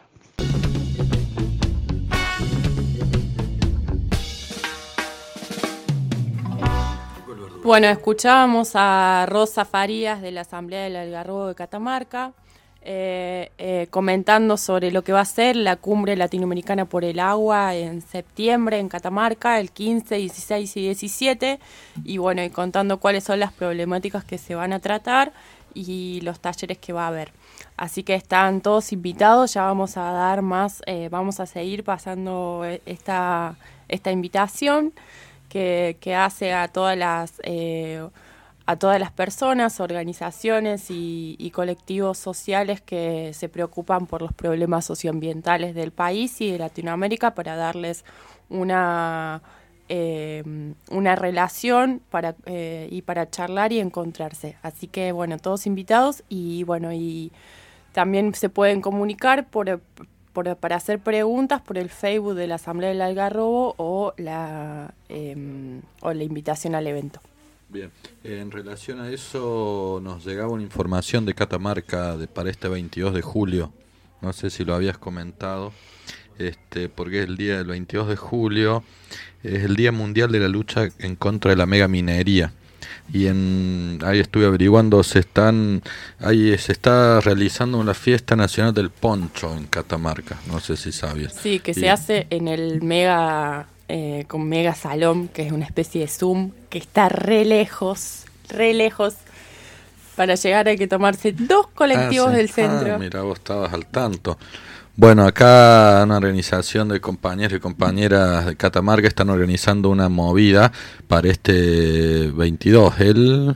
Bueno, escuchábamos a Rosa Farías de la Asamblea del Algarrobo de Catamarca eh, eh, comentando sobre lo que va a ser la Cumbre Latinoamericana por el Agua en septiembre en Catamarca, el quince, dieciséis y diecisiete, y bueno, y contando cuáles son las problemáticas que se van a tratar y los talleres que va a haber. Así que están todos invitados, ya vamos a dar más, eh, vamos a seguir pasando esta, esta invitación que, que hace a todas las eh, a todas las personas, organizaciones y, y colectivos sociales que se preocupan por los problemas socioambientales del país y de Latinoamérica para darles una eh, una relación para eh, y para charlar y encontrarse. Así que bueno, todos invitados y bueno, y también se pueden comunicar por, por para hacer preguntas por el Facebook de la Asamblea del Algarrobo o la eh, o la invitación al evento. Bien, en relación a eso nos llegaba una información de Catamarca de, para este veintidós de julio, no sé si lo habías comentado, este, porque el día del veintidós de julio es el Día Mundial de la Lucha en contra de la megaminería. Y en, ahí estuve averiguando, se están ahí se está realizando una fiesta nacional del poncho en Catamarca, no sé si sabías. Sí, que y, se hace en el mega eh, con mega salón, que es una especie de Zoom, que está re lejos, re lejos. Para llegar hay que tomarse dos colectivos ah, sí. del centro. Ah, mira, vos estabas al tanto. Bueno, acá una organización de compañeros y compañeras de Catamarca están organizando una movida para este veintidós, el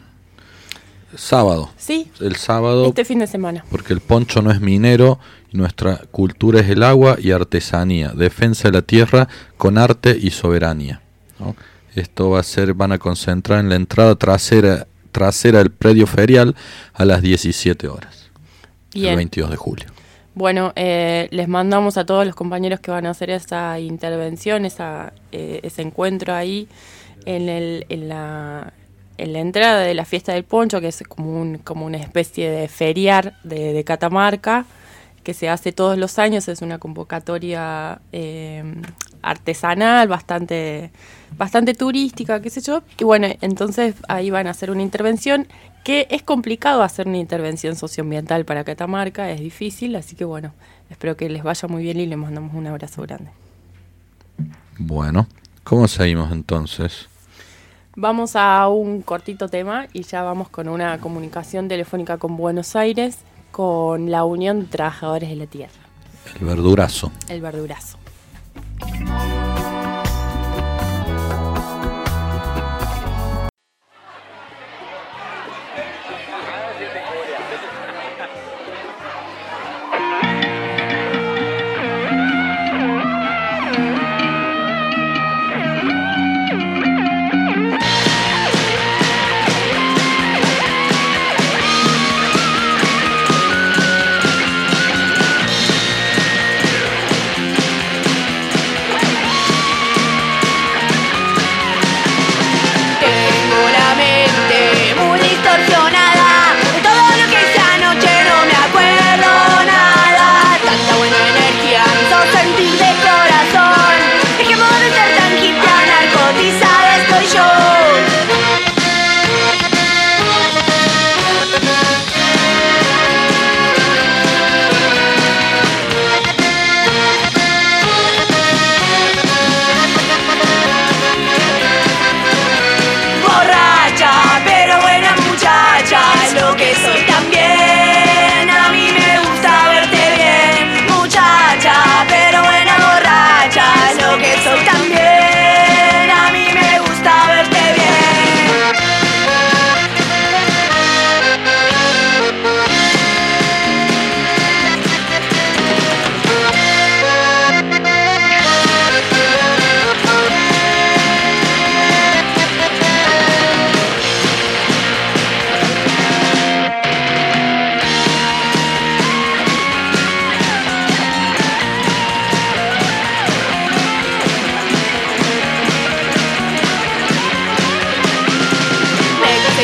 sábado. Sí, el sábado. Este fin de semana. Porque el poncho no es minero y nuestra cultura es el agua y artesanía, defensa de la tierra con arte y soberanía, ¿no? Esto va a ser, van a concentrar en la entrada trasera, trasera del predio ferial a las diecisiete horas, Bien. El veintidós de julio. Bueno, eh, les mandamos a todos los compañeros que van a hacer esa intervención, esa, eh, ese encuentro ahí en, el, en, la, en la entrada de la fiesta del poncho, que es como, un, como una especie de feriar de, de Catamarca, que se hace todos los años. Es una convocatoria eh, artesanal, bastante, bastante turística, qué sé yo. Y bueno, entonces ahí van a hacer una intervención que es complicado hacer una intervención socioambiental para Catamarca, es difícil, así que bueno, espero que les vaya muy bien y les mandamos un abrazo grande. Bueno, ¿cómo seguimos entonces? Vamos a un cortito tema y ya vamos con una comunicación telefónica con Buenos Aires, con la Unión de Trabajadores de la Tierra. El verdurazo. El verdurazo.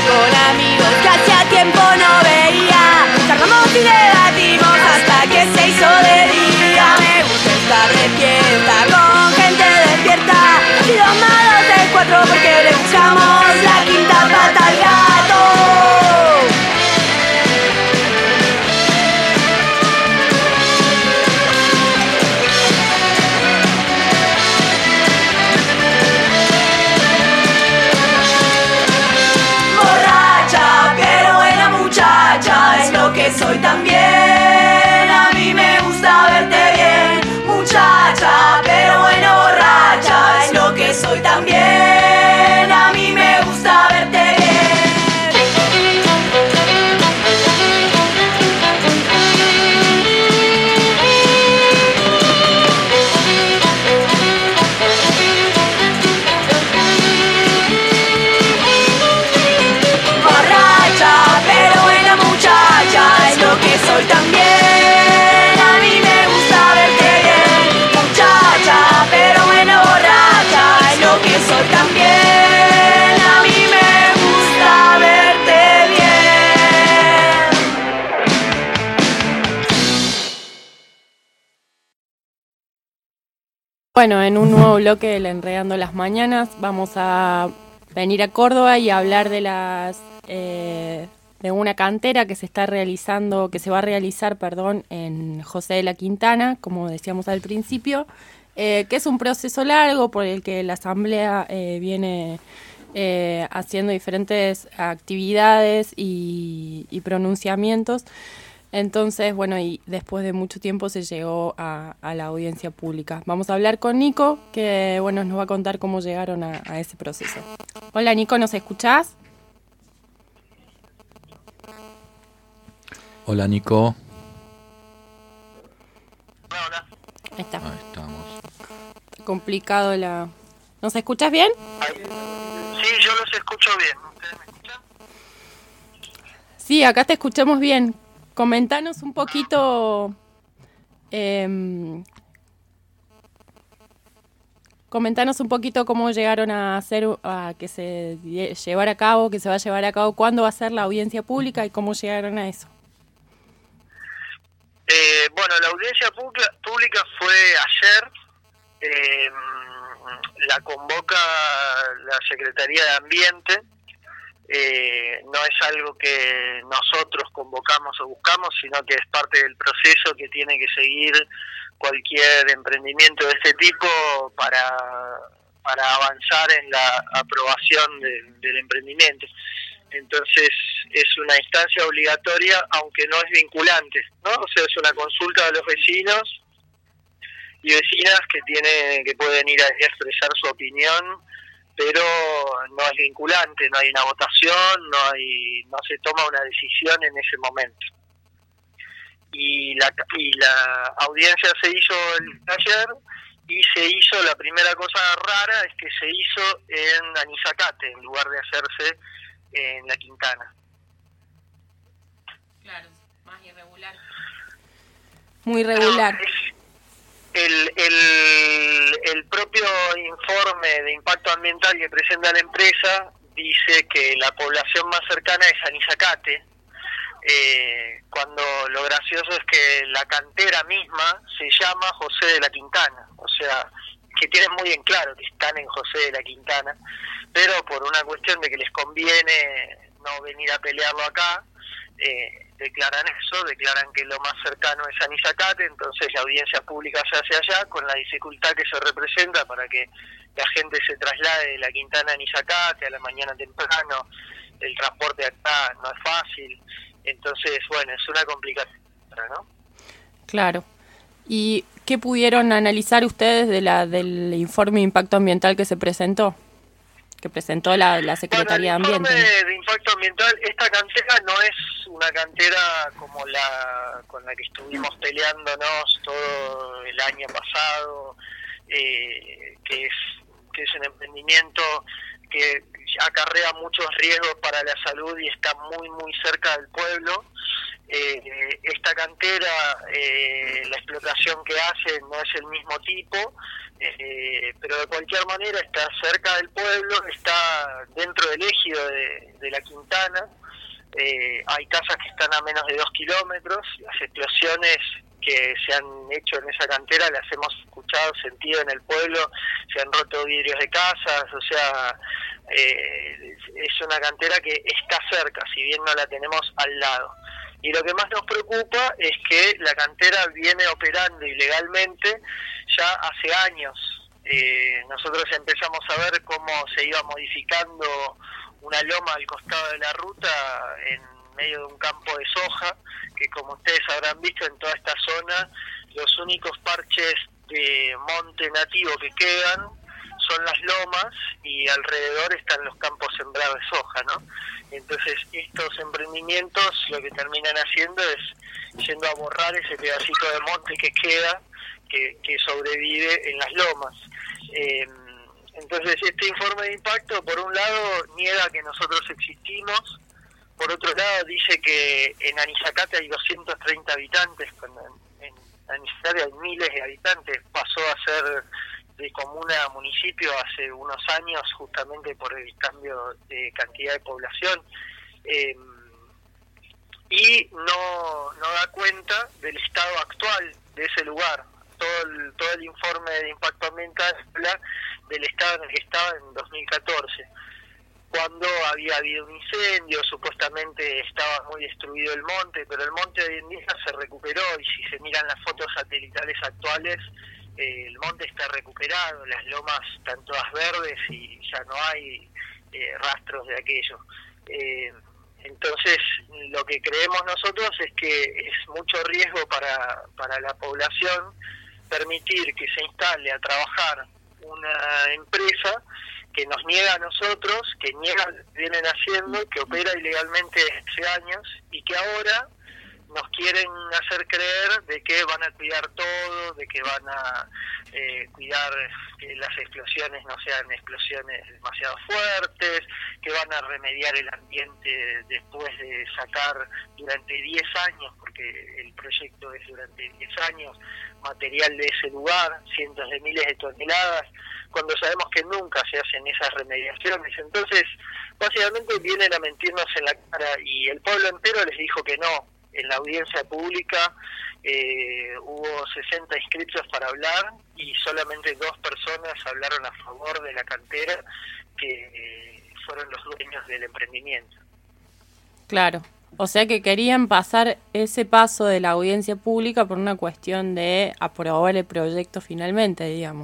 con amigos que hacía tiempo no veía. Charlamos y debatimos hasta que se hizo de día. Me gusta estar despierta con gente despierta. Y dos más dos es cuatro porque le buscamos la quinta pata al gato. Es lo que soy también. A mí me gusta verte bien, muchacha, pero bueno, borracha. Es lo que soy también. A mí me gusta verte soy también, a mí me gusta verte bien, muchacha, pero bueno, borracha, es lo que soy también, a mí me gusta verte bien. Bueno, en un nuevo bloque del Enredando las Mañanas vamos a venir a Córdoba y a hablar de las... Eh, de una cantera que se está realizando, que se va a realizar, perdón, en José de la Quintana, como decíamos al principio, eh, que es un proceso largo por el que la Asamblea eh, viene eh, haciendo diferentes actividades y, y pronunciamientos. Entonces, bueno, y después de mucho tiempo se llegó a, a la audiencia pública. Vamos a hablar con Nico, que, bueno, nos va a contar cómo llegaron a, a ese proceso. Hola, Nico, ¿nos escuchás? Hola, Nico. Hola, hola. Ahí está. Ahí estamos. Está complicado la... ¿Nos escuchás bien? Sí, yo los escucho bien. ¿Ustedes me escuchan? Sí, acá te escuchamos bien. Comentanos un poquito... Eh, comentanos un poquito cómo llegaron a hacer, a que se llevara a cabo, que se va a llevar a cabo, cuándo va a ser la audiencia pública y cómo llegaron a eso. Eh, bueno, la audiencia pública, pública fue ayer, eh, la convoca la Secretaría de Ambiente, eh, no es algo que nosotros convocamos o buscamos, sino que es parte del proceso que tiene que seguir cualquier emprendimiento de este tipo para, para avanzar en la aprobación de, del emprendimiento. Entonces es una instancia obligatoria, aunque no es vinculante, ¿no? O sea, es una consulta de los vecinos y vecinas que tiene, que pueden ir a expresar su opinión, pero no es vinculante, no hay una votación, no hay, no se toma una decisión en ese momento. Y la y la audiencia se hizo el ayer y se hizo, la primera cosa rara es que se hizo en Anizacate, en lugar de hacerse en la Quintana. Claro, más irregular. Muy irregular. No, el, el, el propio informe de impacto ambiental que presenta la empresa dice que la población más cercana es Anizacate, eh, cuando lo gracioso es que la cantera misma se llama José de la Quintana, o sea, que tienen muy en claro que están en José de la Quintana, pero por una cuestión de que les conviene no venir a pelearlo acá, eh, declaran eso, declaran que lo más cercano es Anizacate, entonces la audiencia pública se hace allá, con la dificultad que se representa para que la gente se traslade de la Quintana a Anizacate a la mañana temprano, el transporte acá no es fácil, entonces, bueno, es una complicación, ¿no? Claro. ¿Y qué pudieron analizar ustedes de la del informe de impacto ambiental que se presentó? Que presentó la, la Secretaría bueno, de Ambiente. El informe de impacto ambiental, esta cantera no es una cantera como la con la que estuvimos peleándonos todo el año pasado, eh, que es que es un emprendimiento que acarrea muchos riesgos para la salud y está muy muy cerca del pueblo. Eh, esta cantera, eh, la explotación que hace no es el mismo tipo, eh, pero de cualquier manera está cerca del pueblo, está dentro del ejido de, de la Quintana. Eh, hay casas que están a menos de dos kilómetros. Las explosiones que se han hecho en esa cantera las hemos escuchado, sentido en el pueblo, se han roto vidrios de casas, o sea, eh, es una cantera que está cerca, si bien no la tenemos al lado. Y lo que más nos preocupa es que la cantera viene operando ilegalmente ya hace años. Eh, nosotros empezamos a ver cómo se iba modificando una loma al costado de la ruta en medio de un campo de soja, que como ustedes habrán visto en toda esta zona, los únicos parches de monte nativo que quedan son las lomas y alrededor están los campos sembrados de soja, ¿no? Entonces estos emprendimientos lo que terminan haciendo es yendo a borrar ese pedacito de monte que queda, que, que sobrevive en las lomas. Eh, entonces este informe de impacto, por un lado, niega que nosotros existimos, por otro lado dice que en Anizacate hay doscientos treinta habitantes, cuando en, en Anizacate hay miles de habitantes, pasó a ser de comuna a municipio hace unos años justamente por el cambio de cantidad de población, eh, y no, no da cuenta del estado actual de ese lugar. Todo el, todo el informe de impacto ambiental habla del estado en el que estaba en dos mil catorce, cuando había habido un incendio, supuestamente estaba muy destruido el monte, pero el monte hoy en día se recuperó, y si se miran las fotos satelitales actuales, eh, el monte está recuperado, las lomas están todas verdes y ya no hay eh, rastros de aquello. Eh, entonces, lo que creemos nosotros es que es mucho riesgo para, para la población permitir que se instale a trabajar una empresa que nos niega a nosotros, que niega lo que vienen haciendo, que opera ilegalmente hace años y que ahora nos quieren hacer creer de que van a cuidar todo, de que van a eh, cuidar que las explosiones no sean explosiones demasiado fuertes, que van a remediar el ambiente después de sacar durante diez años, porque el proyecto es durante diez años, material de ese lugar, cientos de miles de toneladas, cuando sabemos que nunca se hacen esas remediaciones. Entonces, básicamente vienen a mentirnos en la cara, y el pueblo entero les dijo que no. En la audiencia pública eh, hubo sesenta inscritos para hablar y solamente dos personas hablaron a favor de la cantera, que eh, fueron los dueños del emprendimiento. Claro, o sea que querían pasar ese paso de la audiencia pública por una cuestión de aprobar el proyecto finalmente, digamos.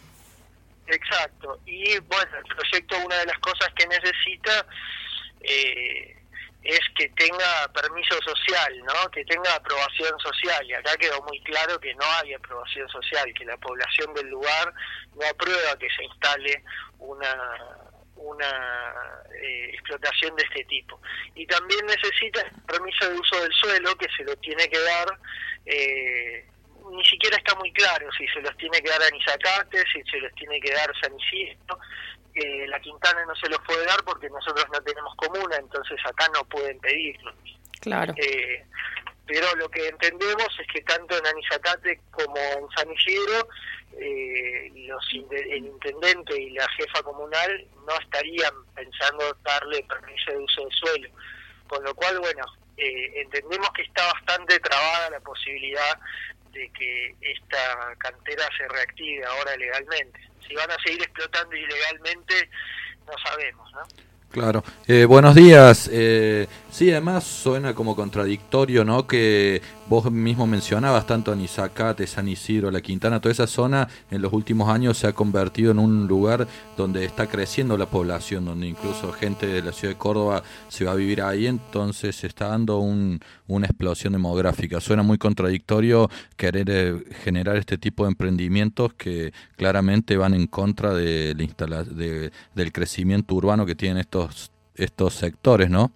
Exacto, y bueno, el proyecto, una de las cosas que necesita eh, es que tenga permiso social, ¿no? Que tenga aprobación social, y acá quedó muy claro que no hay aprobación social, que la población del lugar no aprueba que se instale una una eh, explotación de este tipo. Y también necesita permiso de uso del suelo, que se lo tiene que dar, eh, ni siquiera está muy claro si se los tiene que dar a Anizacate, si se los tiene que dar San Isidro. Eh, la Quintana no se los puede dar porque nosotros no tenemos comuna, entonces acá no pueden pedirlo. Claro. Eh, pero lo que entendemos es que tanto en Anizacate como en San Isidro, eh, los, el intendente y la jefa comunal no estarían pensando darle permiso de uso de suelo. Con lo cual, bueno, eh, entendemos que está bastante trabada la posibilidad de que esta cantera se reactive ahora legalmente. Si van a seguir explotando ilegalmente, no sabemos, ¿no? Claro. Eh, buenos días. Eh, sí, además suena como contradictorio, ¿no? Que vos mismo mencionabas tanto Anizacate, San Isidro, La Quintana, toda esa zona en los últimos años se ha convertido en un lugar donde está creciendo la población, donde incluso gente de la ciudad de Córdoba se va a vivir ahí, entonces se está dando un, una explosión demográfica. Suena muy contradictorio querer eh, generar este tipo de emprendimientos que claramente van en contra de la instala de, del crecimiento urbano que tienen estos, estos sectores, ¿no?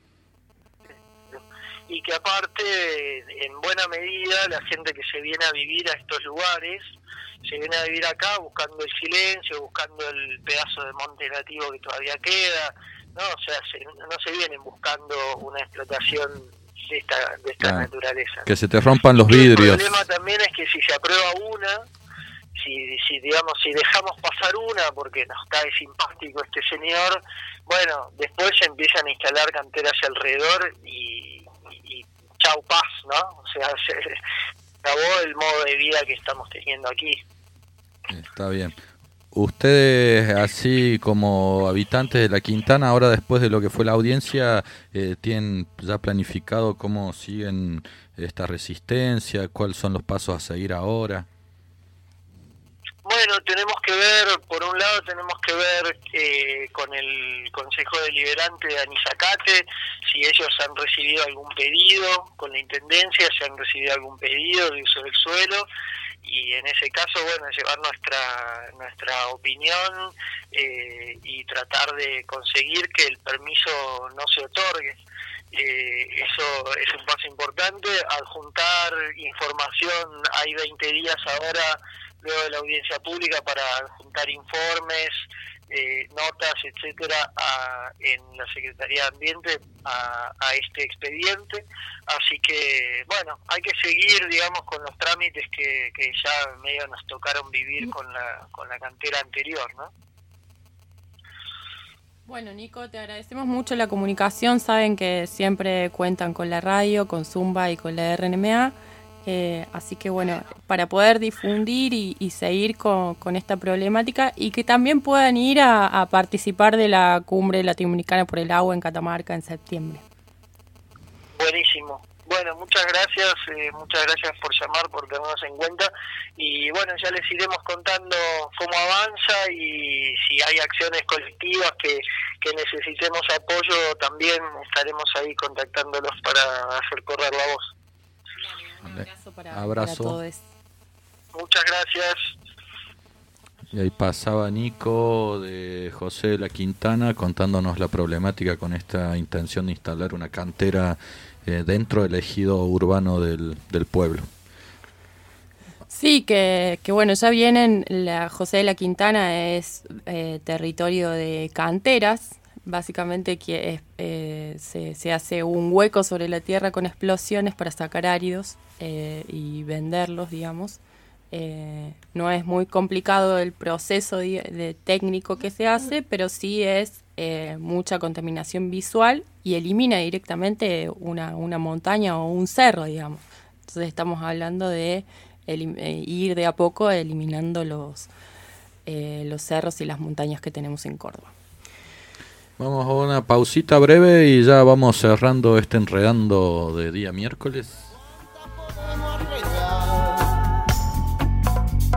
Y que aparte, en buena medida, la gente que se viene a vivir a estos lugares, se viene a vivir acá buscando el silencio, buscando el pedazo de monte nativo que todavía queda, ¿no? O sea, se, no se vienen buscando una explotación de esta, de esta Ah, naturaleza. que se te rompan los Y vidrios. El problema también es que si se aprueba una, si, si digamos, si dejamos pasar una porque nos cae simpático este señor, bueno, después se empiezan a instalar canteras alrededor y, y, y chau paz, ¿no? O sea, se acabó el modo de vida que estamos teniendo aquí. Está bien. Ustedes, así como habitantes de La Quintana, ahora después de lo que fue la audiencia, eh, ¿tienen ya planificado cómo siguen esta resistencia? ¿Cuáles son los pasos a seguir ahora? Bueno, tenemos que ver, por un lado tenemos que ver eh, con el Consejo Deliberante de Anizacate si ellos han recibido algún pedido, con la Intendencia si han recibido algún pedido de uso del suelo, y en ese caso, bueno, llevar nuestra nuestra opinión eh, y tratar de conseguir que el permiso no se otorgue. Eh, eso es un paso importante. Adjuntar información, hay veinte días ahora luego de la audiencia pública para adjuntar informes, eh, notas, etcétera, a, en la Secretaría de Ambiente a, a este expediente. Así que, bueno, hay que seguir, digamos, con los trámites que, que ya medio nos tocaron vivir con la, con la cantera anterior, ¿no? Bueno, Nico, te agradecemos mucho la comunicación. Saben que siempre cuentan con la radio, con Zumba y con la R N M A. Eh, así que bueno, para poder difundir y, y seguir con, con esta problemática, y que también puedan ir a, a participar de la Cumbre Latinoamericana por el Agua en Catamarca en septiembre. Buenísimo. Bueno, muchas gracias, eh, muchas gracias por llamar, por tenernos en cuenta, y bueno, ya les iremos contando cómo avanza y si hay acciones colectivas que, que necesitemos apoyo, también estaremos ahí contactándolos para hacer correr la voz. Un abrazo para, Abrazo. para todos. Muchas gracias. Y ahí pasaba Nico de José de la Quintana contándonos la problemática con esta intención de instalar una cantera eh, dentro del ejido urbano del, del pueblo. Sí, que, que bueno, ya vienen, la José de la Quintana es eh, territorio de canteras. Básicamente que es, eh, se, se hace un hueco sobre la tierra con explosiones para sacar áridos eh, y venderlos, digamos. Eh, no es muy complicado el proceso de, de técnico que se hace, pero sí es eh, mucha contaminación visual y elimina directamente una, una montaña o un cerro, digamos. Entonces estamos hablando de elim- eh, ir de a poco eliminando los, eh, los cerros y las montañas que tenemos en Córdoba. Vamos a una pausita breve y ya vamos cerrando este enredando de día miércoles.